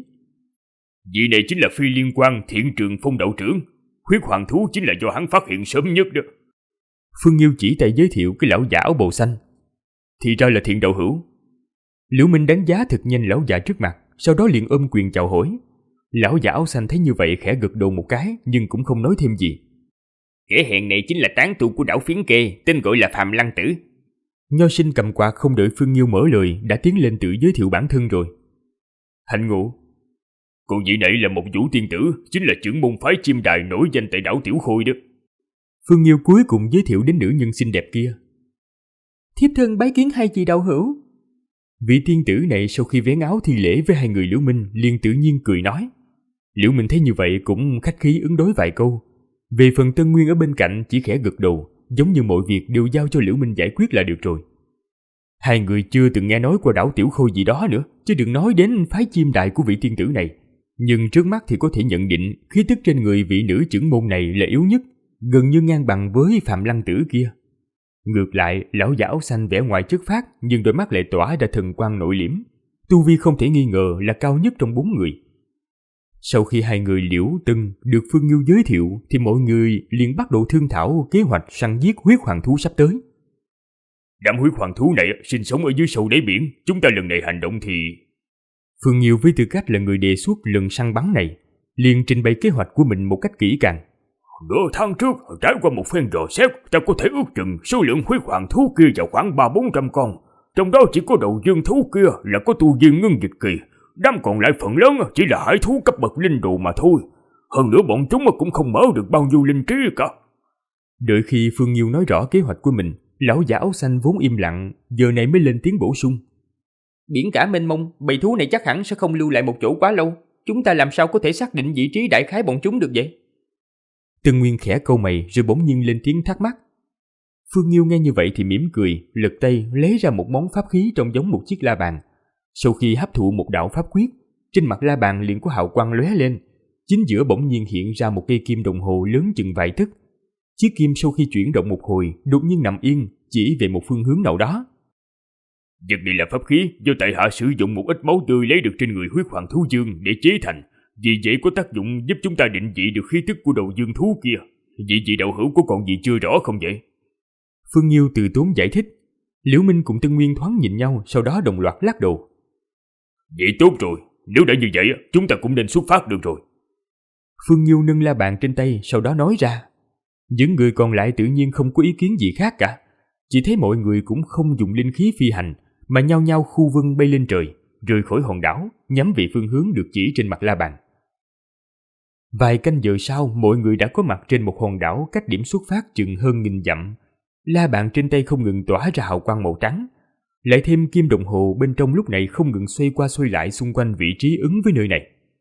Vị này chính là Phi Liên Quan Thiện Trường Phong đạo trưởng. Huyết hoàng thú chính là do hắn phát hiện sớm nhất đó. Phương Nghiêu chỉ tay giới thiệu cái lão già áo bào xanh. Thì ra là Thiện đạo hữu. Liễu Minh đánh giá thật nhanh lão già trước mặt, sau đó liền ôm quyền chào hỏi. Lão già áo xanh thấy như vậy khẽ gật đầu một cái, nhưng cũng không nói thêm gì. Kẻ hèn này chính là tán tu của đảo Phiến Kê, tên gọi là Phạm Lăng Tử. Nho sinh cầm quạt không đợi Phương Nghiêu mở lời đã tiến lên tự giới thiệu bản thân rồi. Hạnh ngộ. Còn vị này là một vũ tiên tử, chính là trưởng môn phái chim đài nổi danh tại đảo Tiểu Khôi đó. Phương Nghiêu cuối cùng giới thiệu đến nữ nhân xinh đẹp kia. Thiếp thân bái kiến hai vị đạo hữu. Vị tiên tử này sau khi vén áo thi lễ với hai người Liễu Minh liền tự nhiên cười nói. Liễu Minh thấy như vậy cũng khách khí ứng đối vài câu. Về phần Tân Nguyên ở bên cạnh chỉ khẽ gật đầu, giống như mọi việc đều giao cho Liễu Minh giải quyết là được rồi. Hai người chưa từng nghe nói qua đảo Tiểu Khôi gì đó nữa, chứ đừng nói đến phái chim đại của vị tiên tử này. Nhưng trước mắt thì có thể nhận định khí tức trên người vị nữ trưởng môn này là yếu nhất, gần như ngang bằng với Phạm Lăng Tử kia. Ngược lại, lão giả áo xanh vẻ ngoài chất phác nhưng đôi mắt lại tỏa ra thần quang nội liễm, tu vi không thể nghi ngờ là cao nhất trong 4 người. Sau khi hai người Liễu Tân được Phương Nghiêu giới thiệu thì mọi người liền bắt đầu thương thảo kế hoạch săn giết huyết hoàng thú sắp tới. Đám huyết hoàng thú này sinh sống ở dưới sâu đáy biển, chúng ta lần này hành động thì... Phương Nghiêu với tư cách là người đề xuất lần săn bắn này liền trình bày kế hoạch của mình một cách kỹ càng. Nửa tháng trước, trải qua một phen dò xét, ta có thể ước chừng số lượng huyết hoàng thú kia vào khoảng 300-400 con. Trong đó chỉ có đầu dương thú kia là có tu vi ngưng dịch kỳ, đám còn lại phần lớn chỉ là hải thú cấp bậc linh đồ mà thôi. Hơn nữa bọn chúng cũng không mở được bao nhiêu linh trí cả. Đợi khi Phương Nghiêu nói rõ kế hoạch của mình, lão giả áo xanh vốn im lặng, giờ này mới lên tiếng bổ sung. Biển cả mênh mông, bầy thú này chắc hẳn sẽ không lưu lại một chỗ quá lâu. Chúng ta làm sao có thể xác định vị trí đại khái bọn chúng được vậy? Tân Nguyên khẽ cau mày rồi bỗng nhiên lên tiếng thắc mắc. Phương Nghiêu nghe như vậy thì mỉm cười, lật tay lấy ra một món pháp khí trông giống một chiếc la bàn. Sau khi hấp thụ một đạo pháp quyết, trên mặt la bàn liền có hào quang lóe lên, chính giữa bỗng nhiên hiện ra một cây kim đồng hồ lớn chừng vài tấc. Chiếc kim sau khi chuyển động một hồi, đột nhiên nằm yên, chỉ về một phương hướng nào đó. Vật này là pháp khí do tại hạ sử dụng một ít máu tươi lấy được trên người huyết hoàng thú dương để chế thành, vì vậy có tác dụng giúp chúng ta định vị được khí tức của đầu dương thú kia. Vị đạo hữu có còn gì chưa rõ không vậy? Phương Nhiêu từ tốn giải thích. Liễu Minh cùng Tân Nguyên thoáng nhìn nhau, sau đó đồng loạt lắc đầu. Vậy tốt rồi, nếu đã như vậy chúng ta cũng nên xuất phát được rồi. Phương Nhiêu nâng la bàn trên tay, sau đó nói ra. Những người còn lại tự nhiên không có ý kiến gì khác cả. Chỉ thấy mọi người cũng không dùng linh khí phi hành, mà nhao nhao khu vân bay lên trời, rời khỏi hòn đảo, nhắm về phương hướng được chỉ trên mặt la bàn. Vài canh giờ sau, mọi người đã có mặt trên một hòn đảo cách điểm xuất phát chừng hơn 1000 dặm. La bàn trên tay không ngừng tỏa ra hào quang màu trắng, lại thêm kim đồng hồ bên trong lúc này không ngừng xoay qua xoay lại xung quanh vị trí ứng với nơi này.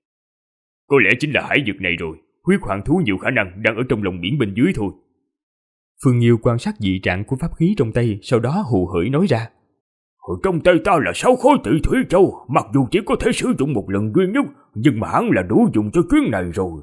Có lẽ chính là hải vực này rồi, huyết hoàng thú nhiều khả năng đang ở trong lòng biển bên dưới thôi. Phương Nhiêu quan sát dị trạng của pháp khí trong tay, sau đó hù hởi nói ra. Trong tay ta là 6 khối Tị Thủy Châu, mặc dù chỉ có thể sử dụng một lần duy nhất, nhưng mà hẳn là đủ dùng cho chuyến này rồi.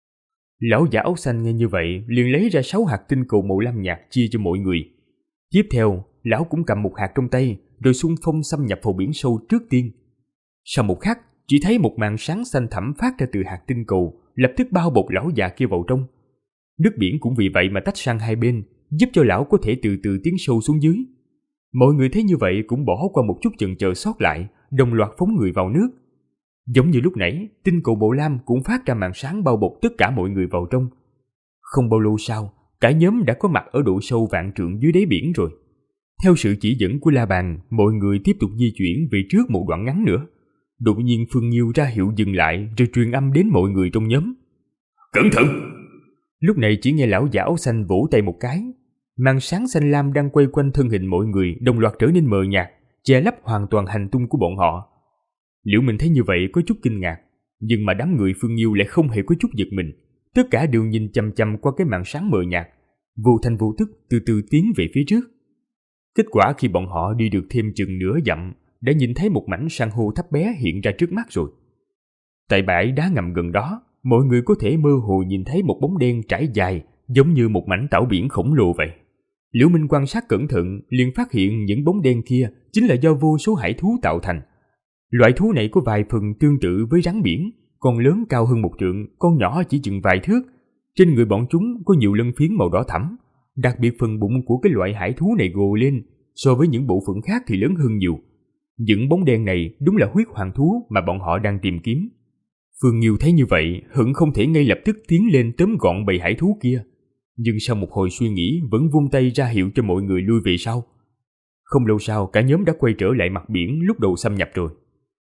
Lão giả áo xanh nghe như vậy, liền lấy ra 6 hạt tinh cầu màu lam nhạt chia cho mọi người. Tiếp theo, lão cũng cầm một hạt trong tay, rồi xung phong xâm nhập vào biển sâu trước tiên. Sau một khắc, chỉ thấy một màn sáng xanh thẳm phát ra từ hạt tinh cầu, lập tức bao bọc lão già kia vào trong. Nước biển cũng vì vậy mà tách sang hai bên, giúp cho lão có thể từ từ tiến sâu xuống dưới. Mọi người thấy như vậy cũng bỏ qua một chút chần chờ sót lại, đồng loạt phóng người vào nước. Giống như lúc nãy, tinh cầu bộ lam cũng phát ra màn sáng bao bọc tất cả mọi người vào trong. Không bao lâu sau, cả nhóm đã có mặt ở độ sâu vạn trượng dưới đáy biển rồi. Theo sự chỉ dẫn của la bàn, mọi người tiếp tục di chuyển về trước một đoạn ngắn nữa. Đột nhiên Phương Nhiêu ra hiệu dừng lại rồi truyền âm đến mọi người trong nhóm. Cẩn thận! Lúc này chỉ nghe lão giả áo xanh vỗ tay một cái. Màn sáng xanh lam đang quay quanh thân hình mọi người đồng loạt trở nên mờ nhạt, che lấp hoàn toàn hành tung của bọn họ. Liễu Minh thấy như vậy có chút kinh ngạc, nhưng mà đám người Phương Nhiêu lại không hề có chút giật mình. Tất cả đều nhìn chằm chằm qua cái màn sáng mờ nhạt, vô thanh vô tức từ từ tiến về phía trước. Kết quả khi bọn họ đi được thêm chừng nửa dặm, đã nhìn thấy một mảnh san hô thấp bé hiện ra trước mắt rồi. Tại bãi đá ngầm gần đó, mọi người có thể mơ hồ nhìn thấy một bóng đen trải dài, giống như một mảnh tảo biển khổng lồ vậy. Liễu Minh quan sát cẩn thận, liền phát hiện những bóng đen kia chính là do vô số hải thú tạo thành. Loại thú này có vài phần tương tự với rắn biển, con lớn cao hơn 1 trượng, con nhỏ chỉ chừng vài thước. Trên người bọn chúng có nhiều lân phiến màu đỏ thẫm, đặc biệt phần bụng của cái loại hải thú này gồ lên, so với những bộ phận khác thì lớn hơn nhiều. Những bóng đen này đúng là huyết hoàng thú mà bọn họ đang tìm kiếm. Phương Nhiêu thấy như vậy, hận không thể ngay lập tức tiến lên tóm gọn bầy hải thú kia. Nhưng sau một hồi suy nghĩ vẫn vung tay ra hiệu cho mọi người lui về sau. Không lâu sau cả nhóm đã quay trở lại mặt biển lúc đầu xâm nhập rồi.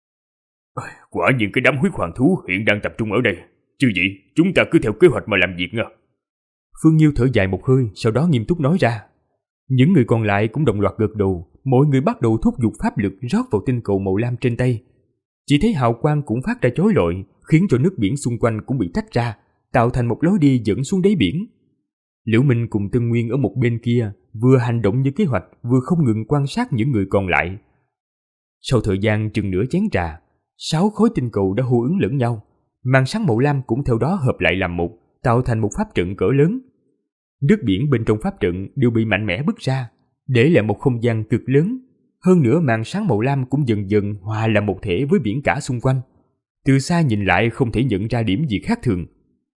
Quả nhiên cái đám huyết hoàng thú hiện đang tập trung ở đây. Chứ gì, chúng ta cứ theo kế hoạch mà làm việc nha. Phương Nhiêu thở dài một hơi, sau đó nghiêm túc nói ra. Những người còn lại cũng đồng loạt gật đầu, mỗi người bắt đầu thúc giục pháp lực rót vào tinh cầu màu lam trên tay. Chỉ thấy hào quang cũng phát ra chói lọi, khiến cho nước biển xung quanh cũng bị tách ra, tạo thành một lối đi dẫn xuống đáy biển. Liễu Minh cùng Tân Nguyên ở một bên kia, vừa hành động như kế hoạch, vừa không ngừng quan sát những người còn lại. Sau thời gian chừng nửa chén trà, 6 khối tinh cầu đã hô ứng lẫn nhau, màn sáng màu lam cũng theo đó hợp lại làm một, tạo thành một pháp trận cỡ lớn. Nước biển bên trong pháp trận đều bị mạnh mẽ bứt ra, để lại một không gian cực lớn. Hơn nữa màn sáng màu lam cũng dần dần hòa làm một thể với biển cả xung quanh. Từ xa nhìn lại không thể nhận ra điểm gì khác thường.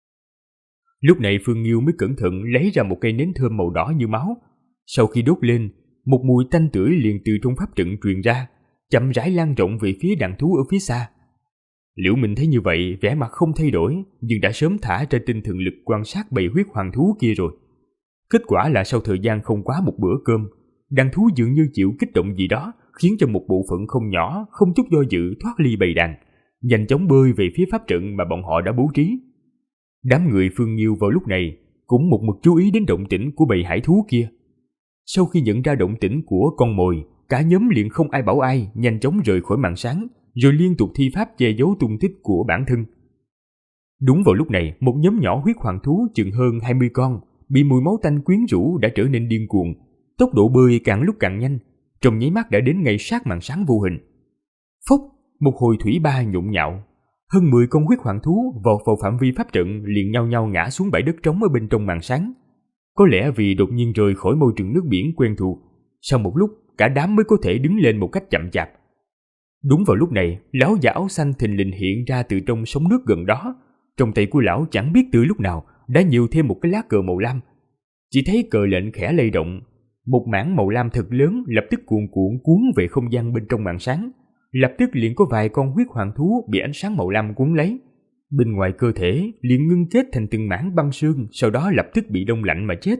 Lúc này Phương Nhiêu mới cẩn thận lấy ra một cây nến thơm màu đỏ như máu. Sau khi đốt lên, một mùi tanh tưởi liền từ trong pháp trận truyền ra, chậm rãi lan rộng về phía đàn thú ở phía xa. Liễu Minh thấy như vậy, vẻ mặt không thay đổi, nhưng đã sớm thả ra tinh thần lực quan sát bầy huyết hoàng thú kia rồi. Kết quả là sau thời gian không quá một bữa cơm, đàn thú dường như chịu kích động gì đó, khiến cho một bộ phận không nhỏ không chút do dự thoát ly bầy đàn, nhanh chóng bơi về phía pháp trận mà bọn họ đã bố trí. Đám người Phương Nhiêu vào lúc này cũng một mực chú ý đến động tĩnh của bầy hải thú kia. Sau khi nhận ra động tĩnh của con mồi, cả nhóm liền không ai bảo ai, nhanh chóng rời khỏi màn sáng, rồi liên tục thi pháp che giấu tung tích của bản thân. Đúng vào lúc này, một nhóm nhỏ huyết hoàng thú chừng hơn 20 con, bị mùi máu tanh quyến rũ đã trở nên điên cuồng, tốc độ bơi càng lúc càng nhanh, trong nháy mắt đã đến ngay sát màn sáng vô hình. Phốc, một hồi thủy ba nhộn nhạo, hơn 10 con huyết hoàng thú vọt vào phạm vi pháp trận liền nhau nhau ngã xuống bãi đất trống ở bên trong màn sáng. Có lẽ vì đột nhiên rời khỏi môi trường nước biển quen thuộc, sau một lúc cả đám mới có thể đứng lên một cách chậm chạp. Đúng vào lúc này, lão già áo xanh thình lình hiện ra từ trong sóng nước gần đó. Trong tay của lão chẳng biết từ lúc nào đã nhiều thêm một cái lá cờ màu lam. Chỉ thấy cờ lệnh khẽ lay động, một mảng màu lam thật lớn lập tức cuồn cuộn cuốn về không gian bên trong màn sáng. Lập tức liền có vài con huyết hoàng thú bị ánh sáng màu lam cuốn lấy. Bên ngoài cơ thể liền ngưng kết thành từng mảng băng xương, sau đó lập tức bị đông lạnh mà chết.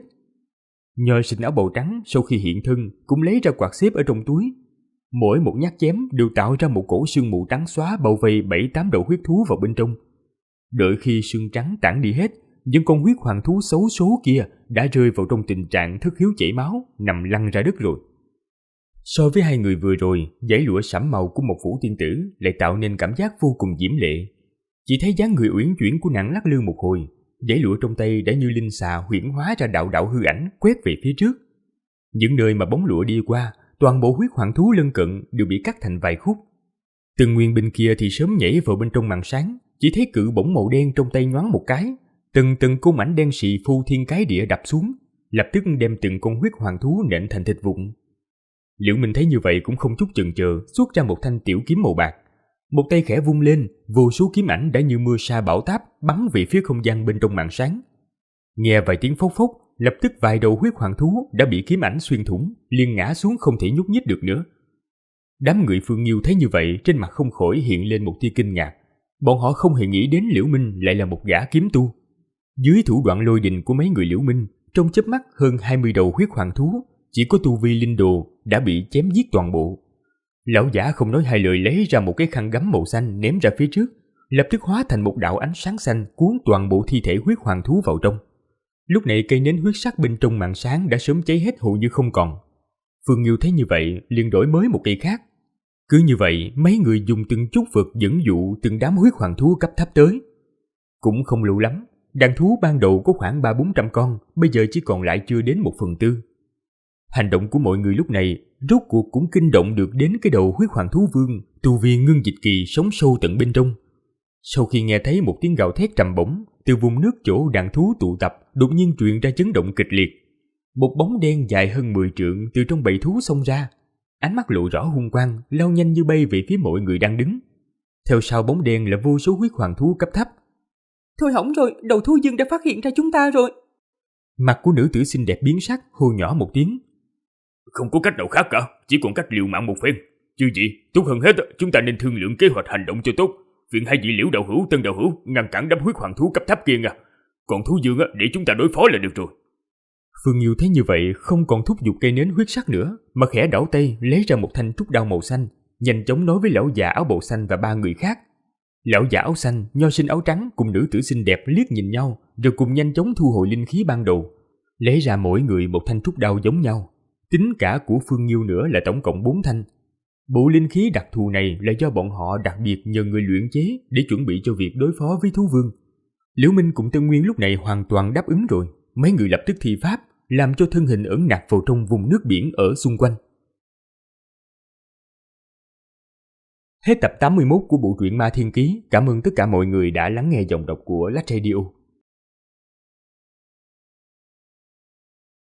Nho sinh áo bào trắng sau khi hiện thân cũng lấy ra quạt xếp ở trong túi. Mỗi một nhát chém đều tạo ra một cổ sương mù trắng xóa bao vây 7-8 đầu huyết thú vào bên trong. Đợi khi sương trắng tản đi hết, những con huyết hoàng thú xấu số kia đã rơi vào trong tình trạng thất hiếu chảy máu, nằm lăn ra đất rồi. So với hai người vừa rồi, dải lụa sẫm màu của một phủ tiên tử lại tạo nên cảm giác vô cùng diễm lệ. Chỉ thấy dáng người uyển chuyển của nàng lắc lư một hồi, dải lụa trong tay đã như linh xà huyễn hóa ra đạo đạo hư ảnh quét về phía trước. Những nơi mà bóng lụa đi qua, toàn bộ huyết hoàng thú lân cận đều bị cắt thành vài khúc. Từng nguyên binh kia thì sớm nhảy vào bên trong màn sáng, chỉ thấy cự bổng màu đen trong tay nhoáng một cái, từng côn mảnh đen xì phô thiên cái địa đập xuống, lập tức đem từng con huyết hoàng thú nện thành thịt vụn. Liễu Minh thấy như vậy cũng không chút chần chờ, xuất ra một thanh tiểu kiếm màu bạc. Một tay khẽ vung lên, vô số kiếm ảnh đã như mưa sa bão táp bắn về phía không gian bên trong màn sáng. Nghe vài tiếng phốc phốc, lập tức vài đầu huyết hoàng thú đã bị kiếm ảnh xuyên thủng, liền ngã xuống không thể nhúc nhích được nữa. Đám người Phương Nghiêu thấy như vậy, trên mặt không khỏi hiện lên một tia kinh ngạc. Bọn họ không hề nghĩ đến Liễu Minh lại là một gã kiếm tu. Dưới thủ đoạn lôi đình của mấy người Liễu Minh, trong chớp mắt hơn 20 đầu huyết hoàng thú, chỉ có tu vi linh đồ đã bị chém giết toàn bộ. Lão giả không nói hai lời lấy ra một cái khăn gấm màu xanh ném ra phía trước, lập tức hóa thành một đạo ánh sáng xanh cuốn toàn bộ thi thể huyết hoàng thú vào trong. Lúc này cây nến huyết sắc bên trong màn sáng đã sớm cháy hết hầu như không còn. Phương Nghiêu thấy như vậy liền đổi mới một cây khác. Cứ như vậy mấy người dùng từng chút vật dẫn dụ từng đám huyết hoàng thú cấp thấp tới. Cũng không lâu lắm, đàn thú ban đầu có khoảng 300-400 con, bây giờ chỉ còn lại chưa đến 1/4. Hành động của mọi người lúc này rốt cuộc cũng kinh động được đến cái đầu huyết hoàng thú vương, tu vi ngưng dịch kỳ sống sâu tận bên trong. Sau khi nghe thấy một tiếng gào thét trầm bổng, từ vùng nước chỗ đàn thú tụ tập đột nhiên truyền ra chấn động kịch liệt. Một bóng đen dài hơn 10 trượng từ trong bầy thú xông ra, ánh mắt lộ rõ hung quang, lao nhanh như bay về phía mọi người đang đứng. Theo sau bóng đen là vô số huyết hoàng thú cấp thấp. Thôi hỏng rồi, đầu thú dương đã phát hiện ra chúng ta rồi. Mặt của nữ tử xinh đẹp biến sắc, hô nhỏ một tiếng. Không có cách nào khác cả, chỉ còn cách liều mạng một phen. Chứ gì, tốt hơn hết chúng ta nên thương lượng kế hoạch hành động cho tốt. Viện hai vị Liễu đạo hữu, Tân đạo hữu ngăn cản đám huyết hoàng thú cấp thấp kia nha. Còn thú dương để chúng ta đối phó là được rồi. Phương Nghiêu thấy như vậy không còn thúc giục cây nến huyết sắc nữa, mà khẽ đảo tay lấy ra một thanh trúc đao màu xanh, nhanh chóng nói với lão già áo bào xanh và 3 người khác. Lão già áo xanh, nho sinh áo trắng cùng nữ tử xinh đẹp liếc nhìn nhau, rồi cùng nhanh chóng thu hồi linh khí ban đầu, lấy ra mỗi người một thanh trúc đao giống nhau. Tính cả của Phương Nghiêu nữa là tổng cộng 4 thanh. Bộ linh khí đặc thù này là do bọn họ đặc biệt nhờ người luyện chế để chuẩn bị cho việc đối phó với thú vương. Liễu Minh cùng Tân Nguyên lúc này hoàn toàn đáp ứng rồi, mấy người lập tức thi pháp, làm cho thân hình ẩn nặc vào trong vùng nước biển ở xung quanh. Hết tập 81 của bộ truyện Ma Thiên Ký. Cảm ơn tất cả mọi người đã lắng nghe giọng đọc của Lách Radio.